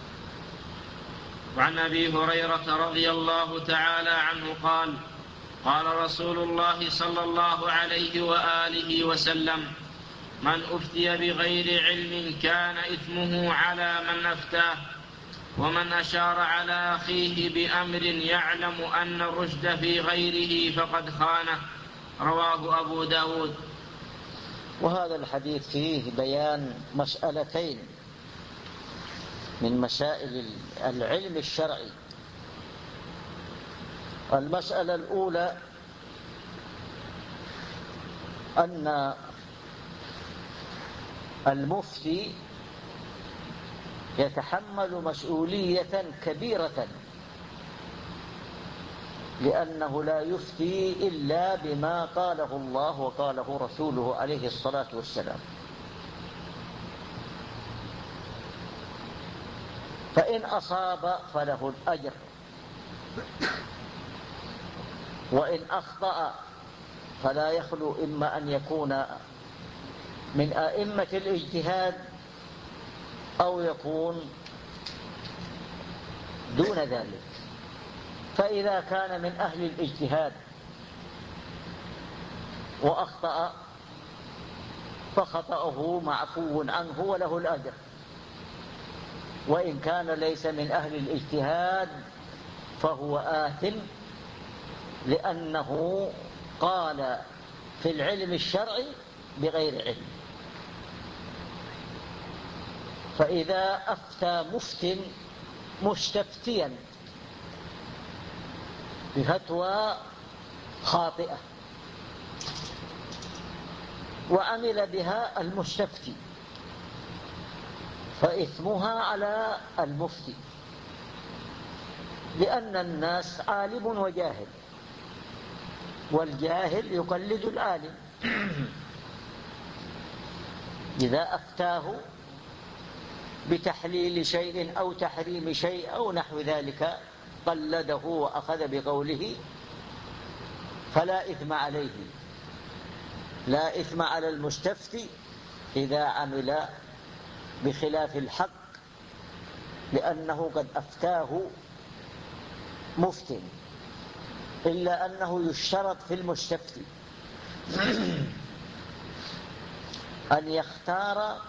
وعن أبي هريرة رضي الله تعالى عنه قال: قال رسول الله صلى الله عليه وآله وسلم: من أفتي بغير علم كان إثمه على من أفتاه، ومن أشار على أخيه بأمر يعلم أن الرشد في غيره فقد خانه. رواه أبو داود. وهذا الحديث فيه بيان مسألتين من مسائل العلم الشرعي. المسألة الأولى أن المفتي يتحمل مسؤولية كبيرة، لأنه لا يفتي إلا بما قاله الله وقاله رسوله عليه الصلاة والسلام. فإن أصاب فله الأجر، وإن أخطأ فلا يخلو إما أن يكون من أئمة الاجتهاد أو يكون دون ذلك. فإذا كان من أهل الاجتهاد وأخطأ فخطأه معفو عنه وله الأجر، وإن كان ليس من أهل الاجتهاد فهو آثم، لأنه قال في العلم الشرعي بغير علم. فإذا أفتى مفت مستفتيا بفتوى خاطئة وعمل بها المستفتي فإثمها على المفتي، لأن الناس عالم وجاهل، والجاهل يقلد العالم. إذا أفتاه بتحليل شيء أو تحريم شيء أو نحو ذلك قلده وأخذ بقوله فلا إثم عليه، لا إثم على المستفتي إذا عمل بخلاف الحق، لأنه قد أفتاه مفتٍ، إلا أنه يشترط في المستفتي أن يختار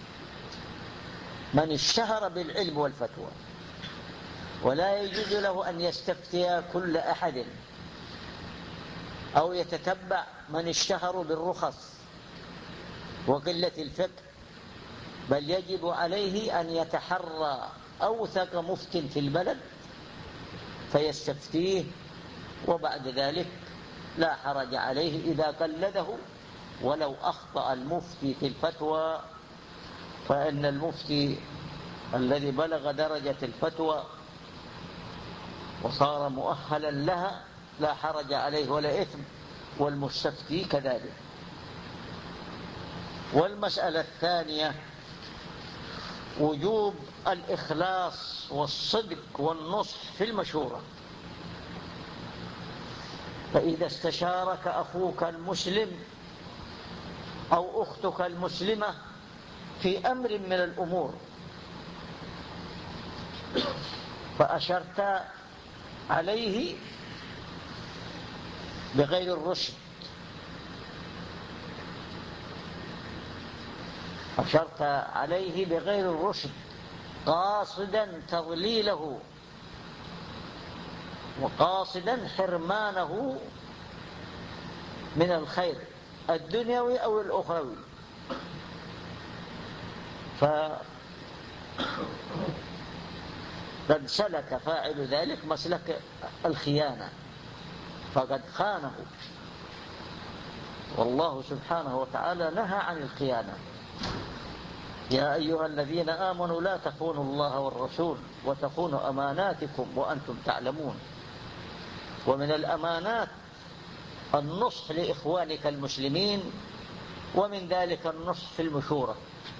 من اشتهر بالعلم والفتوى، ولا يجوز له أن يستفتي كل أحد أو يتتبع من اشتهروا بالرخص وقلة الفقه، بل يجب عليه أن يتحرى أوثق مفت في البلد فيستفتيه، وبعد ذلك لا حرج عليه إذا قلده ولو أخطأ المفتي في الفتوى، فإن المفتي الذي بلغ درجة الفتوى وصار مؤهلا لها لا حرج عليه ولا إثم، والمستفتي كذلك. والمسألة الثانية وجوب الإخلاص والصدق والنصح في المشورة. فإذا استشارك أخوك المسلم أو أختك المسلمة في أمر من الأمور فأشرت عليه بغير الرشد، أشرت عليه بغير الرشد قاصدا تضليله وقاصدا حرمانه من الخير الدنيوي أو الأخروي، فقد سلك فاعل ذلك مسلك الخيانة، فقد خانه، والله سبحانه وتعالى نهى عن الخيانة. يا أيها الذين آمنوا لا تخونوا الله والرسول وتخونوا أماناتكم وأنتم تعلمون. ومن الأمانات النصح لإخوانك المسلمين، ومن ذلك النصح في المشورة.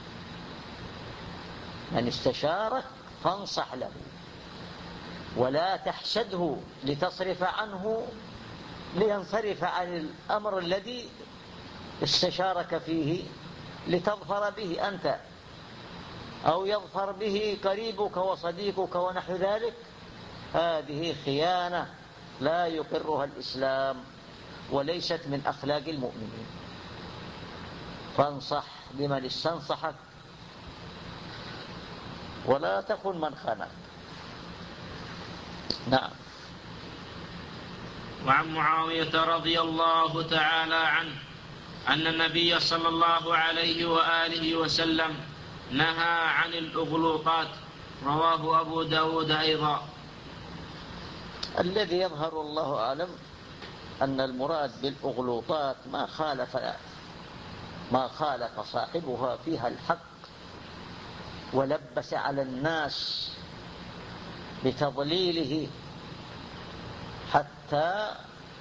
من استشارك فانصح له، ولا تحسده لتصرف عنه لينصرف عن الأمر الذي استشارك فيه لتظفر به أنت، أو يظفر به قريبك وصديقك ونحو ذلك. هذه خيانة لا يقرها الإسلام، وليست من أخلاق المؤمنين. فانصح لمن استنصحك، ولا تخن من خانك. نعم. وعن معاوية رضي الله تعالى عنه أن النبي صلى الله عليه وآله وسلم نهى عن الأغلوطات، رواه أبو داود أيضا. الذي يظهر الله أعلم أن المراد بالأغلوطات ما خالف ما خالف صاحبها فيها الحق، ولبس على الناس بتضليله حتى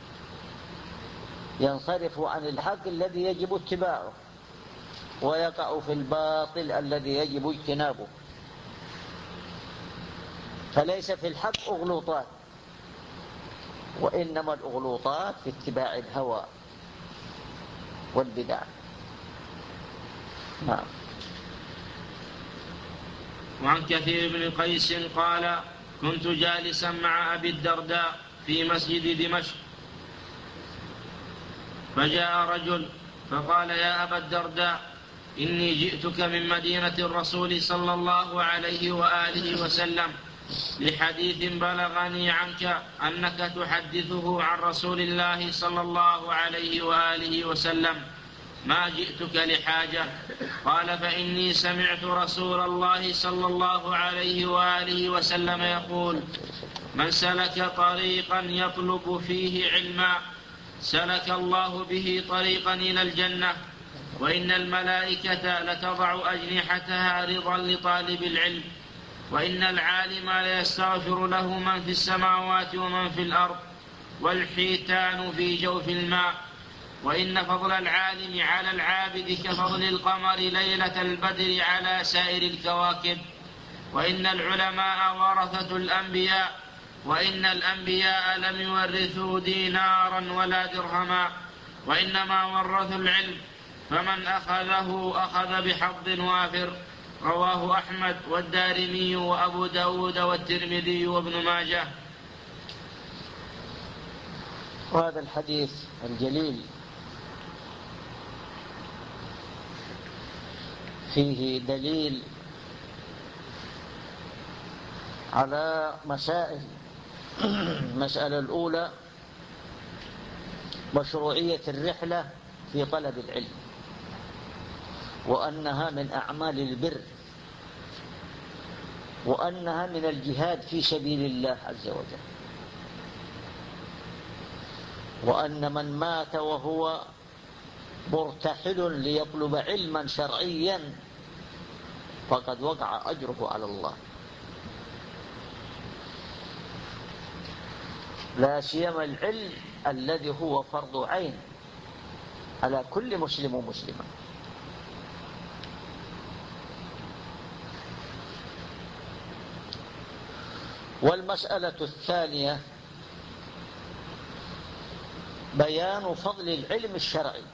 ينصرفوا عن الحق الذي يجب اتباعه، ويقع في الباطل الذي يجب اجتنابه. فليس في الحق أغلوطات، وإنما الأغلوطات في اتباع الهوى والبدع. نعم. وعن كثير بن قيس قال: كنت جالسا مع أبي الدرداء في مسجد دمشق، فجاء رجل فقال: يا أبا الدرداء، إني جئتك من مدينة الرسول صلى الله عليه وآله وسلم لحديث بلغني عنك أنك تحدثه عن رسول الله صلى الله عليه وآله وسلم، ما جئتك لحاجة. قال: فإني سمعت رسول الله صلى الله عليه وآله وسلم يقول: من سلك طريقا يطلب فيه علما سلك الله به طريقا إلى الجنة، وإن الملائكة لتضع أجنحتها رضا لطالب العلم، وإن العالم ليستغفر له من في السماوات ومن في الأرض، والحيتان في جوف الماء، وإن فضل العالم على العابد كفضل القمر ليلة البدر على سائر الكواكب، وإن العلماء ورثة الأنبياء، وإن الأنبياء لم يورثوا دينارا ولا درهما، وإنما ورثوا العلم، فمن أخذه أخذ بحظ وافر. رواه أحمد والدارمي وأبو داود والترمذي وابن ماجه. وهذا الحديث الجليل فيه دليل على مسائل. المسألة الأولى مشروعية الرحلة في طلب العلم، وأنها من أعمال البر، وأنها من الجهاد في سبيل الله عز وجل، وأن من مات وهو مرتحل ليطلب علما شرعيا فقد وقع أجره على الله، لا سيما العلم الذي هو فرض عين على كل مسلم ومسلمة. والمسألة الثانية بيان فضل العلم الشرعي،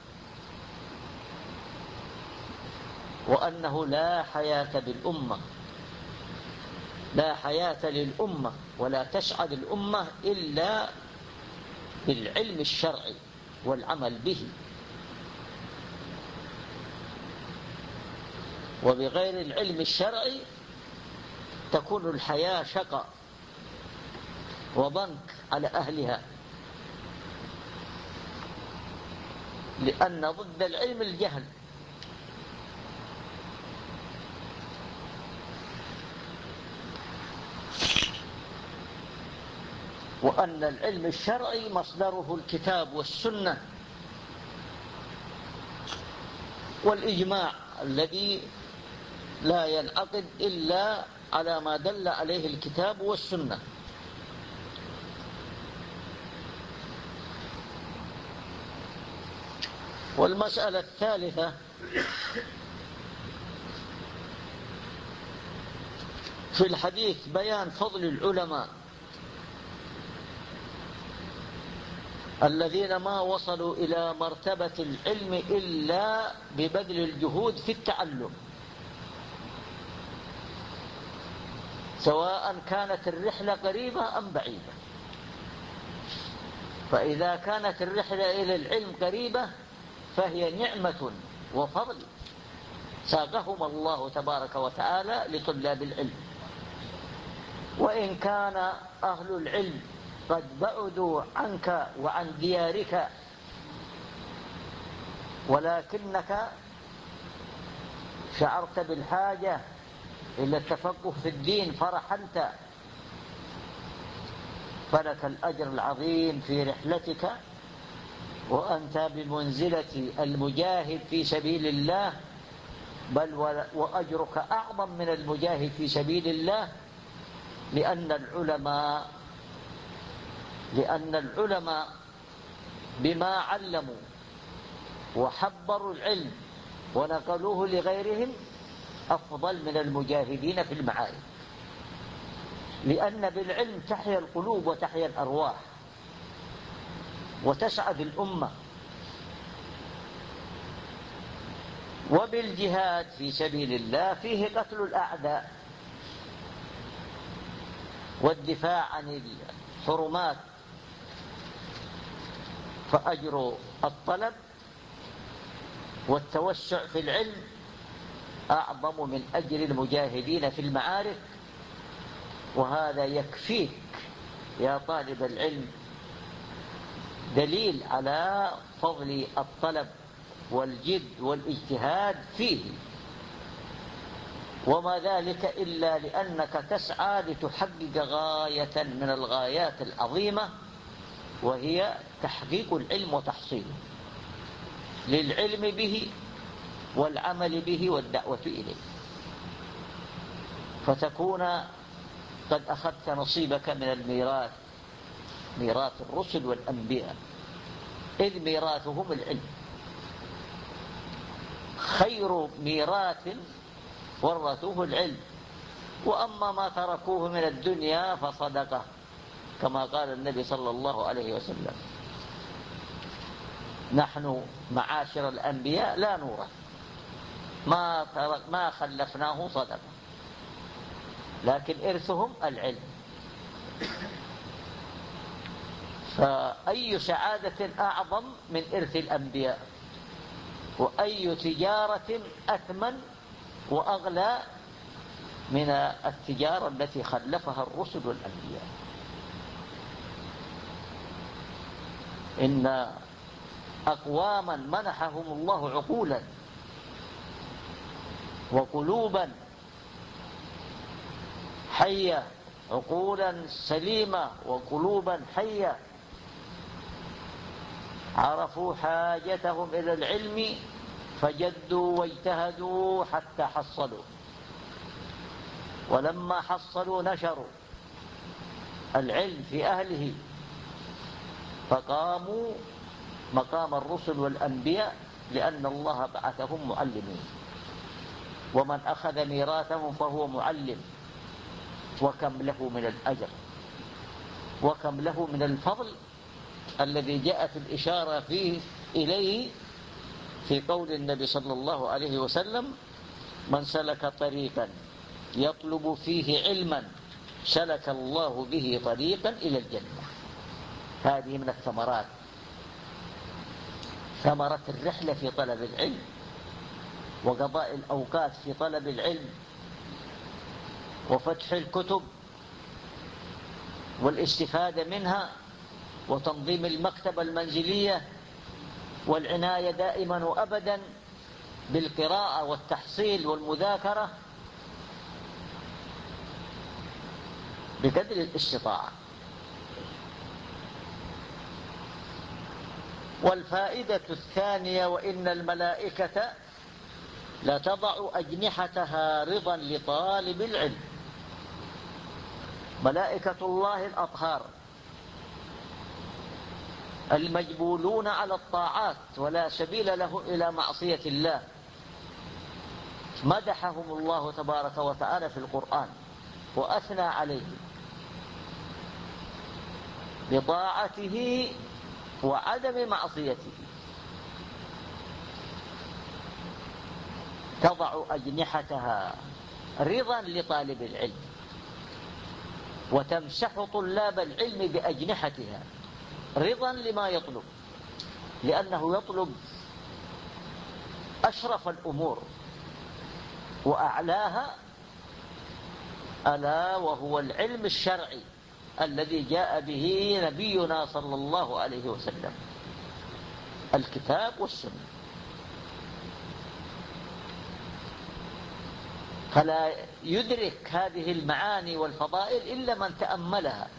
وأنه لا حياة بالأمة، لا حياة للأمة ولا تسعد الأمة إلا بالعلم الشرعي والعمل به، وبغير العلم الشرعي تكون الحياة شقاء وضنك على أهلها، لأن ضد العلم الجهل. وأن العلم الشرعي مصدره الكتاب والسنة والإجماع الذي لا ينعقد إلا على ما دل عليه الكتاب والسنة. والمسألة الثالثة في الحديث بيان فضل العلماء الذين ما وصلوا إلى مرتبة العلم إلا ببذل الجهود في التعلم، سواء كانت الرحلة قريبة أم بعيدة. فإذا كانت الرحلة إلى العلم قريبة فهي نعمة وفضل ساقهم الله تبارك وتعالى لطلاب العلم. وإن كان أهل العلم قد بعدوا عنك وعن ديارك، ولكنك شعرت بالحاجة إلى التفقه في الدين فرحلت، فلك الأجر العظيم في رحلتك، وأنت بمنزلة المجاهد في سبيل الله، بل وأجرك أعظم من المجاهد في سبيل الله، لأن العلماء لأن العلماء بما علموا وحبروا العلم ونقلوه لغيرهم أفضل من المجاهدين في المعارك، لأن بالعلم تحيا القلوب وتحيا الأرواح وتسعد الأمة. وبالجهاد في سبيل الله فيه قتل الأعداء والدفاع عن الحرمات، فأجر الطلب والتوسع في العلم أعظم من أجر المجاهدين في المعارك. وهذا يكفيك يا طالب العلم دليل على فضل الطلب والجد والاجتهاد فيه، وما ذلك إلا لأنك تسعى لتحقق غاية من الغايات العظيمة، وهي تحقيق العلم وتحصيله، للعلم به والعمل به والدعوة إليه، فتكون قد أخذت نصيبك من الميراث، ميراث الرسل والأنبياء، إذ ميراثهم العلم. خير ميراث ورثوه العلم، وأما ما تركوه من الدنيا فصدقه، كما قال النبي صلى الله عليه وسلم: نحن معاشر الأنبياء لا نورث، ما, ما خلفناه صدقه، لكن إرثهم العلم. فأي سعادة أعظم من إرث الأنبياء، وأي تجارة أثمن وأغلى من التجارة التي خلفها الرسل والأنبياء. إن أقواما منحهم الله عقولا وقلوبا حية، عقولا سليمة وقلوبا حية، عرفوا حاجتهم إلى العلم فجدوا واجتهدوا حتى حصلوا، ولما حصلوا نشروا العلم في أهله، فقاموا مقام الرسل والأنبياء، لأن الله بعثهم معلمين، ومن أخذ ميراثهم فهو معلم، وكم له من الأجر وكم له من الفضل الذي جاءت الإشارة فيه إليه في قول النبي صلى الله عليه وسلم: من سلك طريقا يطلب فيه علما سلك الله به طريقا إلى الجنة. هذه من الثمرات، ثمرة الرحلة في طلب العلم وقضاء الأوقات في طلب العلم وفتح الكتب والاستفادة منها وتنظيم المكتبة المنزلية والعناية دائما وأبدا بالقراءة والتحصيل والمذاكرة بقدر الاستطاعة. والفائدة الثانية: وإن الملائكة لتضع أجنحتها رضا لطالب العلم. ملائكة الله الأطهار المجبولون على الطاعات ولا سبيل له إلى معصية الله، مدحهم الله تبارك وتعالى في القرآن وأثنى عليهم بطاعته وعدم معصيته. تضع أجنحتها رضا لطالب العلم، وتمسح طلاب العلم بأجنحتها رضا لما يطلب، لأنه يطلب أشرف الأمور وأعلاها، ألا وهو العلم الشرعي الذي جاء به نبينا صلى الله عليه وسلم، الكتاب والسنة. فلا يدرك هذه المعاني والفضائل إلا من تأملها.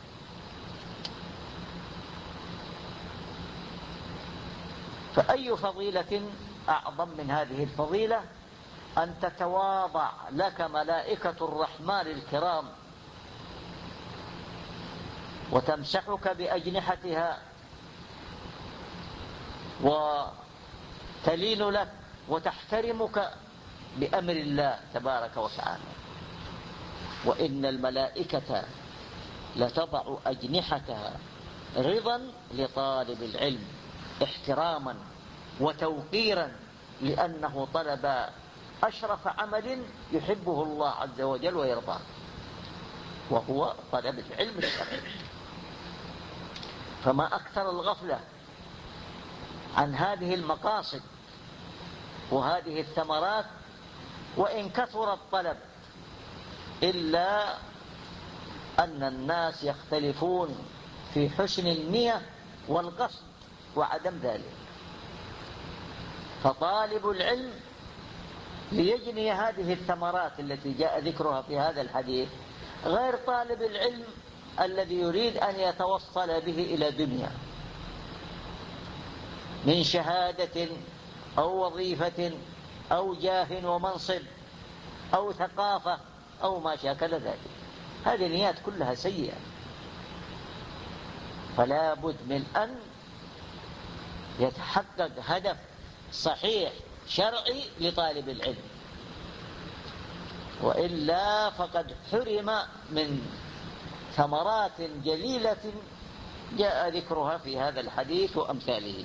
فأي فضيلة أعظم من هذه الفضيلة أن تتواضع لك ملائكة الرحمن الكرام وتمسحك بأجنحتها وتلين لك وتحترمك بأمر الله تبارك وتعالى. وإن الملائكة لتضع أجنحتها رضا لطالب العلم، احتراما وتوقيرا، لأنه طلب أشرف عمل يحبه الله عز وجل ويرضاه، وهو طلب العلم الشرعي. فما أكثر الغفلة عن هذه المقاصد وهذه الثمرات، وإن كثر الطلب إلا أن الناس يختلفون في حسن النية والقصد وعدم ذلك. فطالب العلم ليجني هذه الثمرات التي جاء ذكرها في هذا الحديث غير طالب العلم الذي يريد أن يتوصل به إلى دنيا من شهادة أو وظيفة أو جاه ومنصب أو ثقافة أو ما شاكل ذلك. هذه النيات كلها سيئة. فلا بد من أن يتحقق هدف صحيح شرعي لطالب العلم، وإلا فقد حرم من ثمرات جليلة جاء ذكرها في هذا الحديث وأمثاله.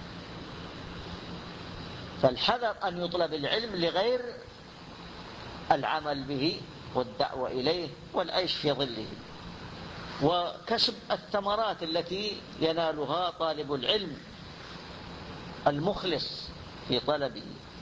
فالحذر أن يطلب العلم لغير العمل به والدعوة إليه والعيش في ظله، وكسب الثمرات التي ينالها طالب العلم المخلص في طلبه.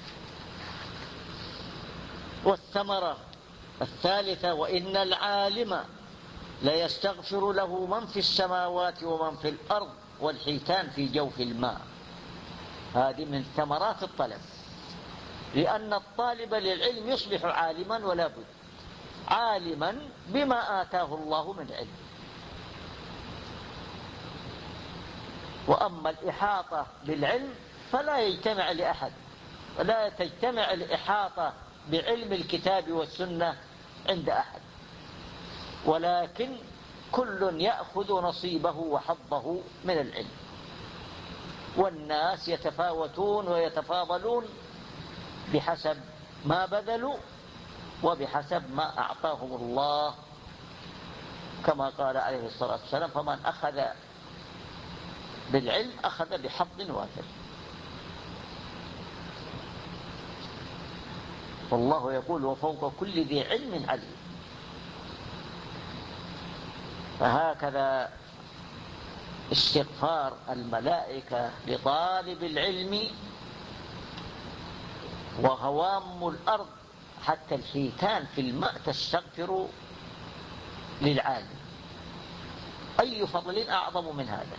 والثمرة الثالثة: وإن العالم ليستغفر له من في السماوات ومن في الأرض والحيتان في جوف الماء. هذه من ثمرات الطلب، لأن الطالب للعلم يصبح عالما ولا بد، عالما بما آتاه الله من علم. وأما الإحاطة بالعلم فلا يجتمع لأحد، ولا تجتمع الإحاطة بعلم الكتاب والسنة عند أحد، ولكن كل يأخذ نصيبه وحظه من العلم. والناس يتفاوتون ويتفاضلون بحسب ما بذلوا وبحسب ما أعطاهم الله، كما قال عليه الصلاة والسلام: فمن أخذ بالعلم أخذ بحظ وافر. والله يقول: وفوق كل ذي علم عليم. فهكذا استغفار الملائكة لطالب العلم، وهوام الأرض حتى الحيتان في الماء تستغفر للعالم. أي فضل أعظم من هذا؟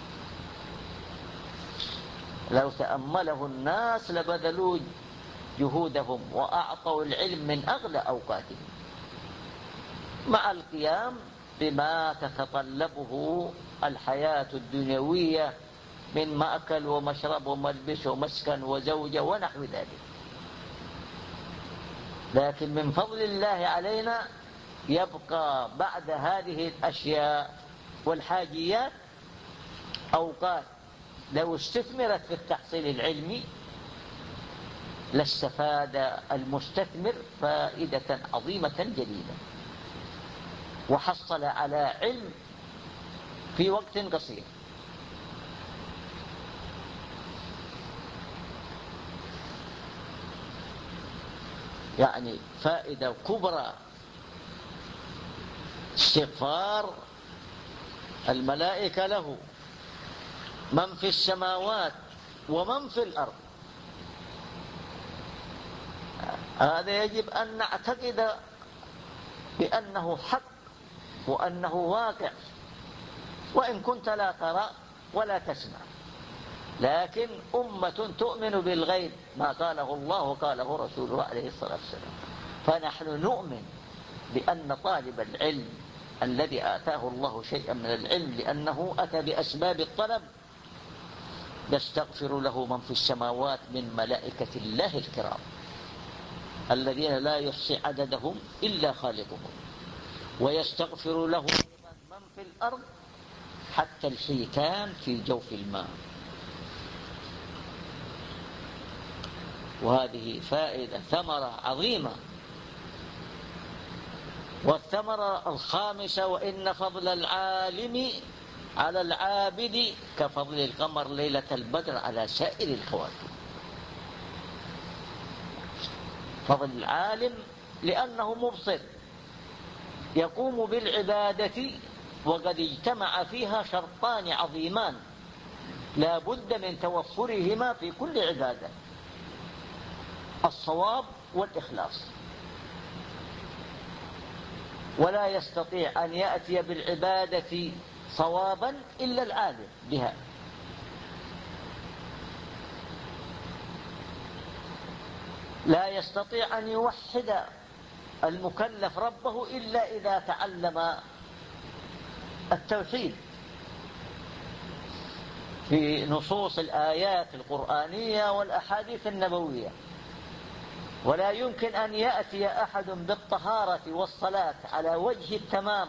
لو تأمله الناس لبذلوا جهودهم وأعطوا العلم من أغلى أوقاتهم، مع القيام بما تتطلبه الحياة الدنيوية من مأكل ومشرب وملبس ومسكن وزوجة ونحو ذلك. لكن من فضل الله علينا يبقى بعد هذه الأشياء والحاجيات أوقات لو استثمرت في التحصيل العلمي لاستفاد المستثمر فائدة عظيمة جديدة، وحصل على علم في وقت قصير. يعني فائدة كبرى، استغفار الملائكة له من في السماوات ومن في الأرض. هذا يجب أن نعتقد بأنه حق وأنه واقع، وإن كنت لا ترى ولا تسمع، لكن أمة تؤمن بالغيب ما قاله الله وقاله رسوله عليه الصلاة والسلام. فنحن نؤمن بأن طالب العلم الذي آتاه الله شيئا من العلم لأنه أتى بأسباب الطلب يستغفر له من في السماوات من ملائكة الله الكرام الذين لا يحصي عددهم إلا خالقهم، ويستغفر له من في الأرض حتى الحيتان في جوف الماء. وهذه فائدة ثمرة عظيمة. والثمرة الخامسة: وإن فضل العالم على العابد كفضل القمر ليلة البدر على سائر الكواكب. فضل العالم لأنه مبصر يقوم بالعبادة وقد اجتمع فيها شرطان عظيمان لا بد من توفرهما في كل عبادة: الصواب والإخلاص. ولا يستطيع أن يأتي بالعبادة صوابا إلا العالم بها. لا يستطيع أن يوحد المكلف ربه إلا إذا تعلم التوحيد في نصوص الآيات القرآنية والأحاديث النبوية. ولا يمكن أن يأتي أحد بالطهارة والصلاة على وجه التمام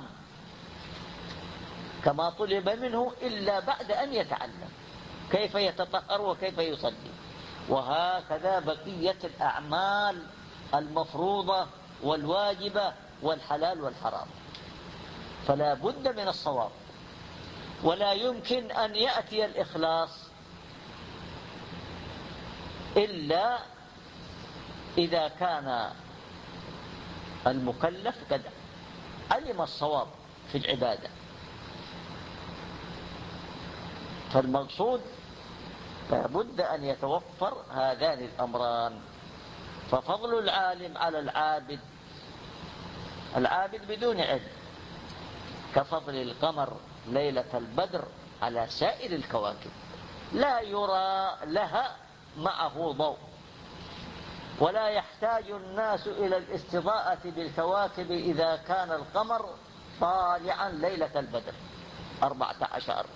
كما طلب منه إلا بعد أن يتعلم كيف يتطهر وكيف يصلي. وهكذا بقية الأعمال المفروضة والواجبة والحلال والحرام. فلا بد من الصواب. ولا يمكن أن يأتي الإخلاص إلا إذا كان المكلف قد علم الصواب في العبادة. فالمقصود لابد أن يتوفر هذان الأمران. ففضل العالم على العابد، العابد بدون علم كفضل القمر ليلة البدر على سائر الكواكب، لا يرى لها معه ضوء، ولا يحتاج الناس إلى الاستضاءة بالكواكب إذا كان القمر طالعا ليلة البدر أربعة عشر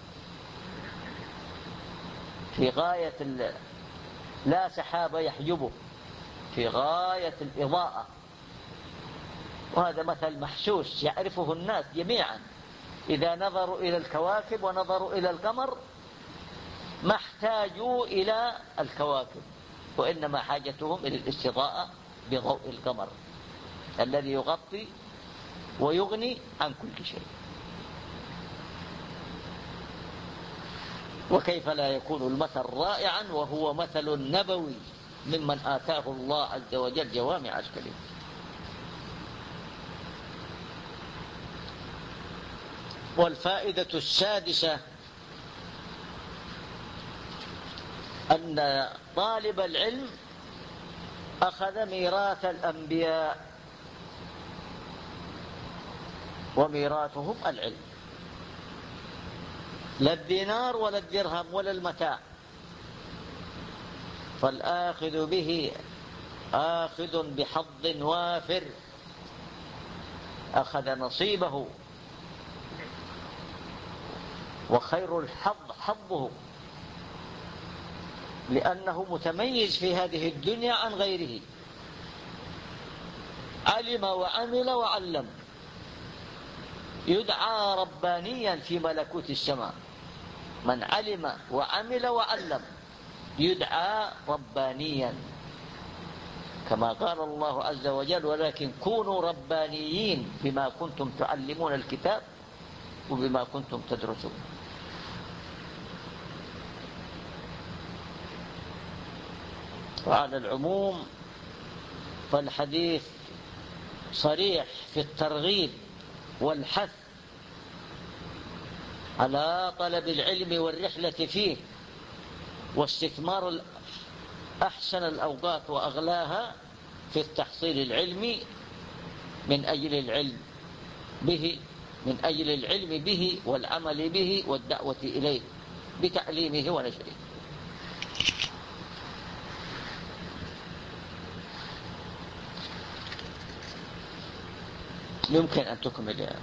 في غاية ال... لا سحاب يحجبه، في غاية الإضاءة. وهذا مثل محسوس يعرفه الناس جميعا. إذا نظروا إلى الكواكب ونظروا إلى القمر ما احتاجوا إلى الكواكب، وإنما حاجتهم إلى الاستضاءة بضوء القمر الذي يغطي ويغني عن كل شيء. وكيف لا يكون المثل رائعا وهو مثل نبوي ممن آتاه الله عز وجل جوامع الكلم. والفائدة السادسة: أن طالب العلم أخذ ميراث الأنبياء، وميراثهم العلم، لا الدينار ولا الدرهم ولا المتاع. فالآخذ به آخذ بحظ وافر، أخذ نصيبه، وخير الحظ حظه، لأنه متميز في هذه الدنيا عن غيره، علم وعمل وعلم، يدعى ربانيا في ملكوت السماء، من علم وعمل وعلم يدعى ربانيا، كما قال الله عز وجل: ولكن كونوا ربانيين بما كنتم تعلمون الكتاب وبما كنتم تدرسون. وعلى العموم فالحديث صريح في الترغيب والحث على طلب العلم والرحلة فيه واستثمار أحسن الأوقات وأغلاها في التحصيل العلمي من أجل العلم به من أجل العلم به والعمل به والدعوة إليه بتعليمه ونشره. يمكن أن تكمل يعني.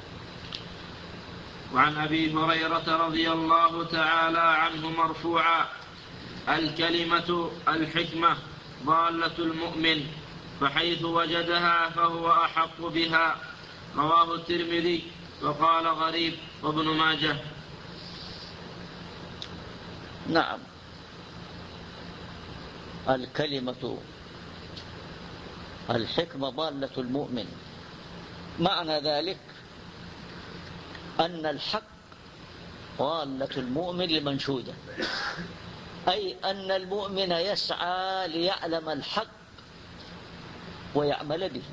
وعن أبي هريرة رضي الله تعالى عنه مرفوعا: الكلمة الحكمة ضالة المؤمن، فحيث وجدها فهو أحق بها. رواه الترمذي وقال غريب، وابن ماجه. نعم، الكلمة الحكمة ضالة المؤمن، معنى ذلك أن الحق ضالة المؤمن لمنشوده، أي أن المؤمن يسعى ليعلم الحق ويعمل به.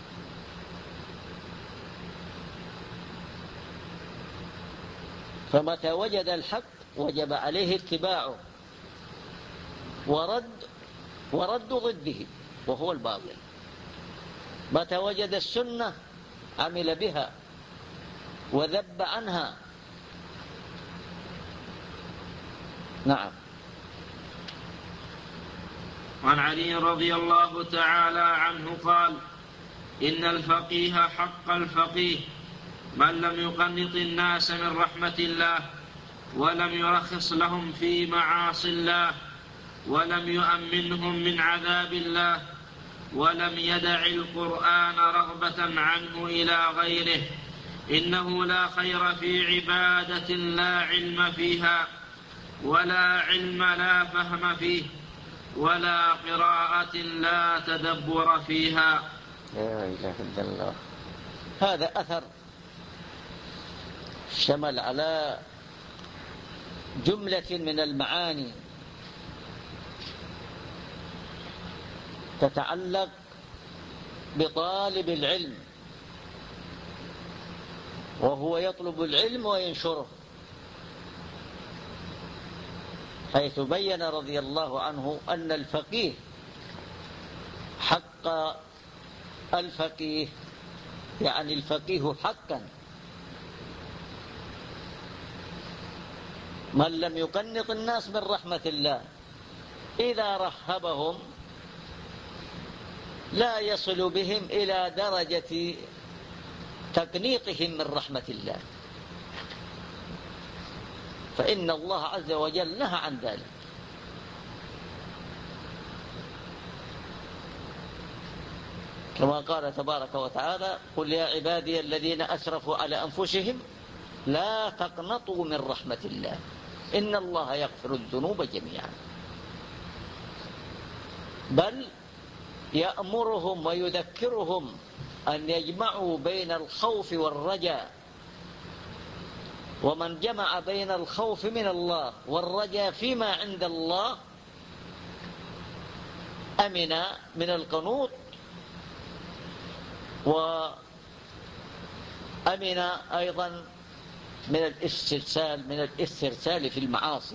فمتى وجد الحق وجب عليه اتباعه ورد ورد ضده وهو الباطل. متى وجد السنة عمل بها وذب عنها. نعم. عن علي رضي الله تعالى عنه قال: إن الفقيه حق الفقيه من لم يقنط الناس من رحمة الله، ولم يرخص لهم في معاصي الله، ولم يؤمنهم من عذاب الله، ولم يدع القرآن رغبة عنه إلى غيره. إنه لا خير في عبادة لا علم فيها، ولا علم لا فهم فيه، ولا قراءة لا تدبر فيها. لا إله إلا الله. هذا أثر شمل على جملة من المعاني تتعلق بطالب العلم، وهو يطلب العلم وينشره، حيث بين رضي الله عنه أن الفقيه حق الفقيه، يعني الفقيه حقا من لم يقنط الناس من رحمة الله، إذا رهبهم لا يصل بهم إلى درجة تقنيطهم من رحمة الله، فإن الله عز وجل نهى عن ذلك. كما قال تبارك وتعالى: قل يا عبادي الذين أسرفوا على أنفسهم لا تقنطوا من رحمة الله إن الله يغفر الذنوب جميعا. بل يأمرهم ويذكرهم أن يجمعوا بين الخوف والرجاء، ومن جمع بين الخوف من الله والرجاء فيما عند الله أمن من القنوط، وأمن أيضا من الاسترسال من الاسترسال في المعاصي.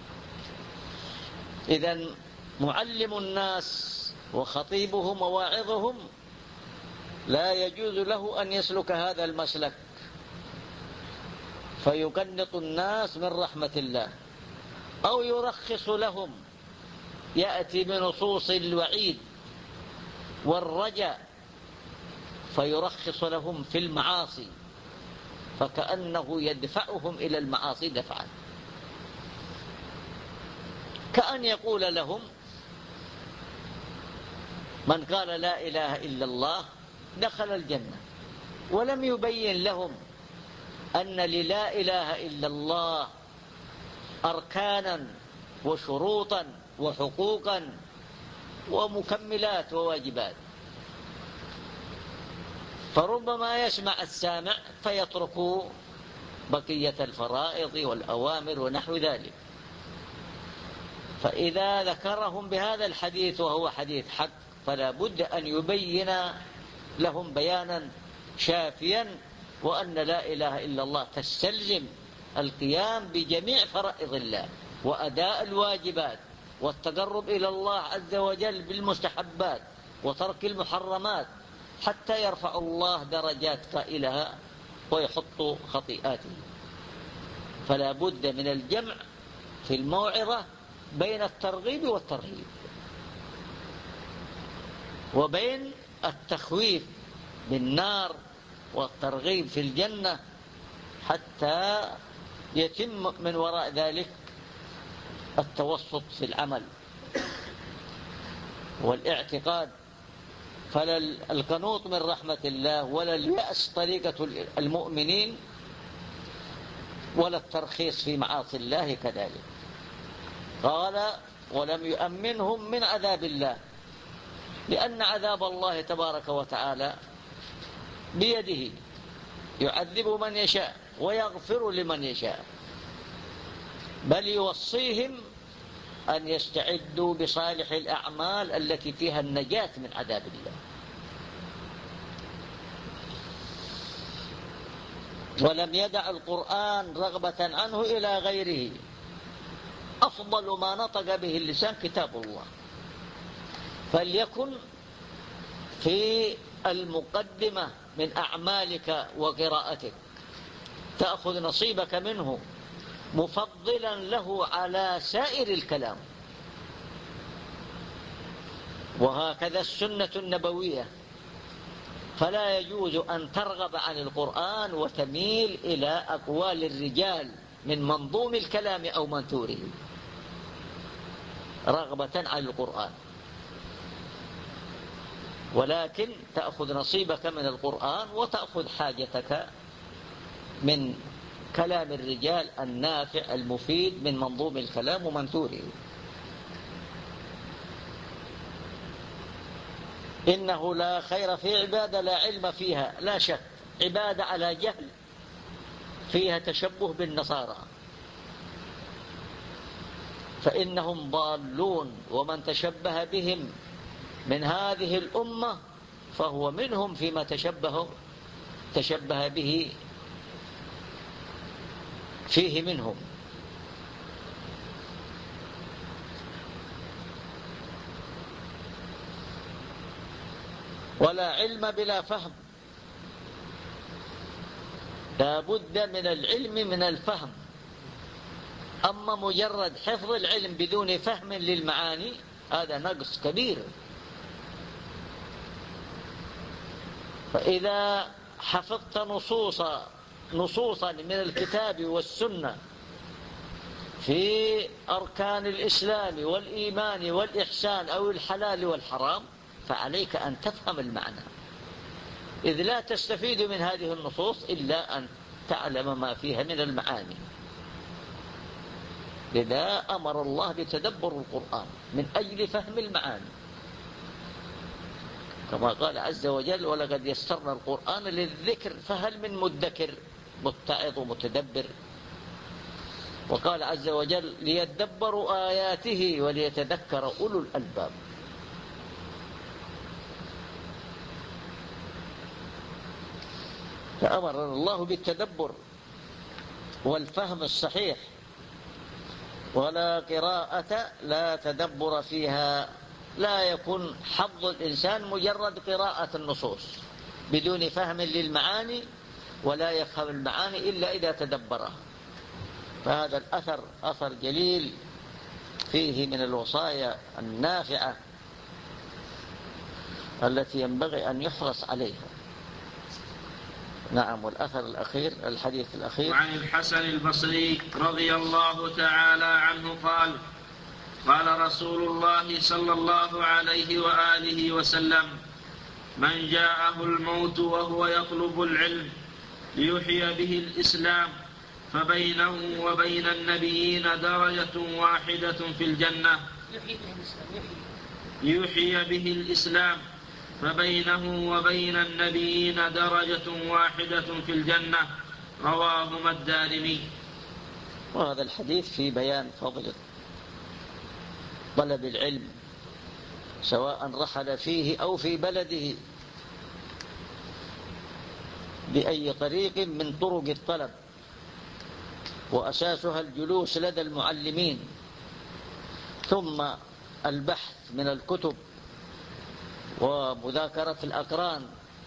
إذن معلم الناس وخطيبهم وواعظهم لا يجوز له أن يسلك هذا المسلك فيقنط الناس من رحمة الله، أو يرخص لهم، يأتي بنصوص الوعيد والرجاء فيرخص لهم في المعاصي، فكأنه يدفعهم إلى المعاصي دفعا، كأن يقول لهم: من قال لا إله إلا الله دخل الجنة، ولم يبين لهم أن للا إله إلا الله أركانا وشروطا وحقوقا ومكملات وواجبات، فربما يسمع السامع فيترك بقية الفرائض والأوامر ونحو ذلك. فإذا ذكرهم بهذا الحديث وهو حديث حق فلا بد أن يبين لهم بيانا شافيا، وأن لا إله إلا الله تستلزم القيام بجميع فرائض الله وأداء الواجبات والتقرب إلى الله عز وجل بالمستحبات وترك المحرمات حتى يرفع الله درجات قائلها ويحط خطيئاته. فلا بد من الجمع في الموعظة بين الترغيب والترهيب، وبين التخويف بالنار والترغيب في الجنة، حتى يتم من وراء ذلك التوسط في العمل والاعتقاد. فلا القنوط من رحمة الله ولا اليأس طريقة المؤمنين ولا الترخيص في معاصي الله كذلك. قال ولم يؤمنهم من عذاب الله، لأن عذاب الله تبارك وتعالى بيده، يعذب من يشاء ويغفر لمن يشاء، بل يوصيهم أن يستعدوا بصالح الأعمال التي فيها النجاة من عذاب الله. ولم يدع القرآن رغبة عنه إلى غيره. أفضل ما نطق به اللسان كتاب الله، فليكن في المقدمة من أعمالك وقراءتك تأخذ نصيبك منه مفضلا له على سائر الكلام. وهكذا السنة النبوية، فلا يجوز أن ترغب عن القرآن وتميل إلى أقوال الرجال من منظوم الكلام أو منثوره رغبة عن القرآن، ولكن تأخذ نصيبك من القرآن وتأخذ حاجتك من كلام الرجال النافع المفيد من منظوم الكلام ومنثوره. إنه لا خير في عبادة لا علم فيها، لا شك عبادة على جهل فيها تشبه بالنصارى، فإنهم ضالون، ومن تشبه بهم من هذه الأمة فهو منهم فيما تشبه تشبه به فيه منهم. ولا علم بلا فهم، لا بد من العلم من الفهم. أما مجرد حفظ العلم بدون فهم للمعاني هذا نقص كبير. فإذا حفظت نصوصا نصوصا من الكتاب والسنة في أركان الإسلام والإيمان والإحسان أو الحلال والحرام فعليك أن تفهم المعنى، إذ لا تستفيد من هذه النصوص إلا أن تعلم ما فيها من المعاني. لذا أمر الله بتدبر القرآن من أجل فهم المعاني، كما قال عز وجل ولقد يسرنا القرآن للذكر فهل من مدكر، متعظ ومتدبر. وقال عز وجل ليدبروا آياته وليتذكر أولو الألباب. فأمر الله بالتدبر والفهم الصحيح، ولا قراءة لا تدبر فيها، لا يكون حظ الإنسان مجرد قراءة النصوص بدون فهم للمعاني، ولا يفهم المعاني إلا إذا تدبرها. فهذا الأثر أثر جليل فيه من الوصايا النافعة التي ينبغي أن يحرص عليها. نعم. والأثر الأخير الحديث الأخير وعن الحسن البصري رضي الله تعالى عنه قال قال رسول الله صلى الله عليه وآله وسلم من جاءه الموت وهو يطلب العلم ليحيي به الإسلام فبينه وبين النبيين درجة واحدة في الجنة يحيي به الإسلام فبينه وبين النبيين درجة واحدة في الجنة. رواهما الدارمي. وهذا الحديث في بيان فضل طلب العلم سواء رحل فيه أو في بلده بأي طريق من طرق الطلب، وأساسها الجلوس لدى المعلمين ثم البحث من الكتب ومذاكرة الأقران.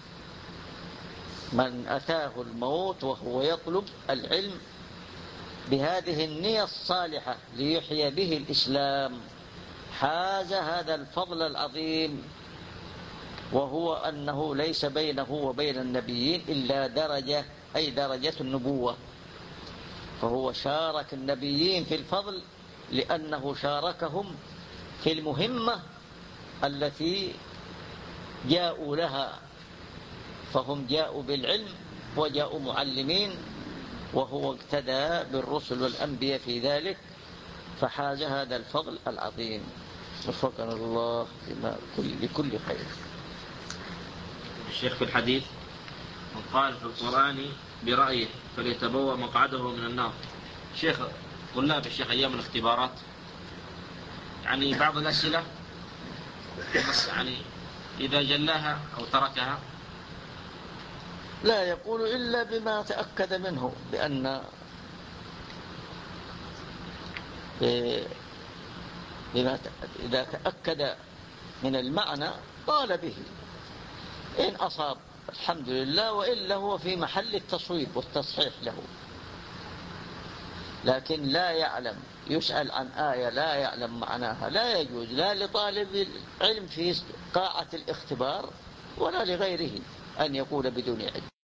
من أتاه الموت وهو يطلب العلم بهذه النية الصالحة ليحيي به الإسلام حاز هذا الفضل العظيم، وهو أنه ليس بينه وبين النبيين إلا درجة، أي درجة النبوة، فهو شارك النبيين في الفضل لأنه شاركهم في المهمة التي جاءوا لها، فهم جاءوا بالعلم وجاءوا معلمين، وهو اقتدى بالرسل والأنبياء في ذلك فحاز هذا الفضل العظيم. وفقنا الله لكل خير. الشيخ في الحديث من قال في القرآن برأيه فليتبوأ مقعده من النار. شيخ طلاب الشيخ أيام الاختبارات يعني بعض الأسئلة يعني إذا جلاها أو تركها لا يقول إلا بما تأكد منه، بأن بما إذا تأكد من المعنى قال به، إن أصاب الحمد لله، وإلا هو في محل التصويب والتصحيح له. لكن لا يعلم، يسأل عن آية لا يعلم معناها، لا يجوز لا لطالب العلم في قاعة الاختبار ولا لغيره أن يقول بدون علم.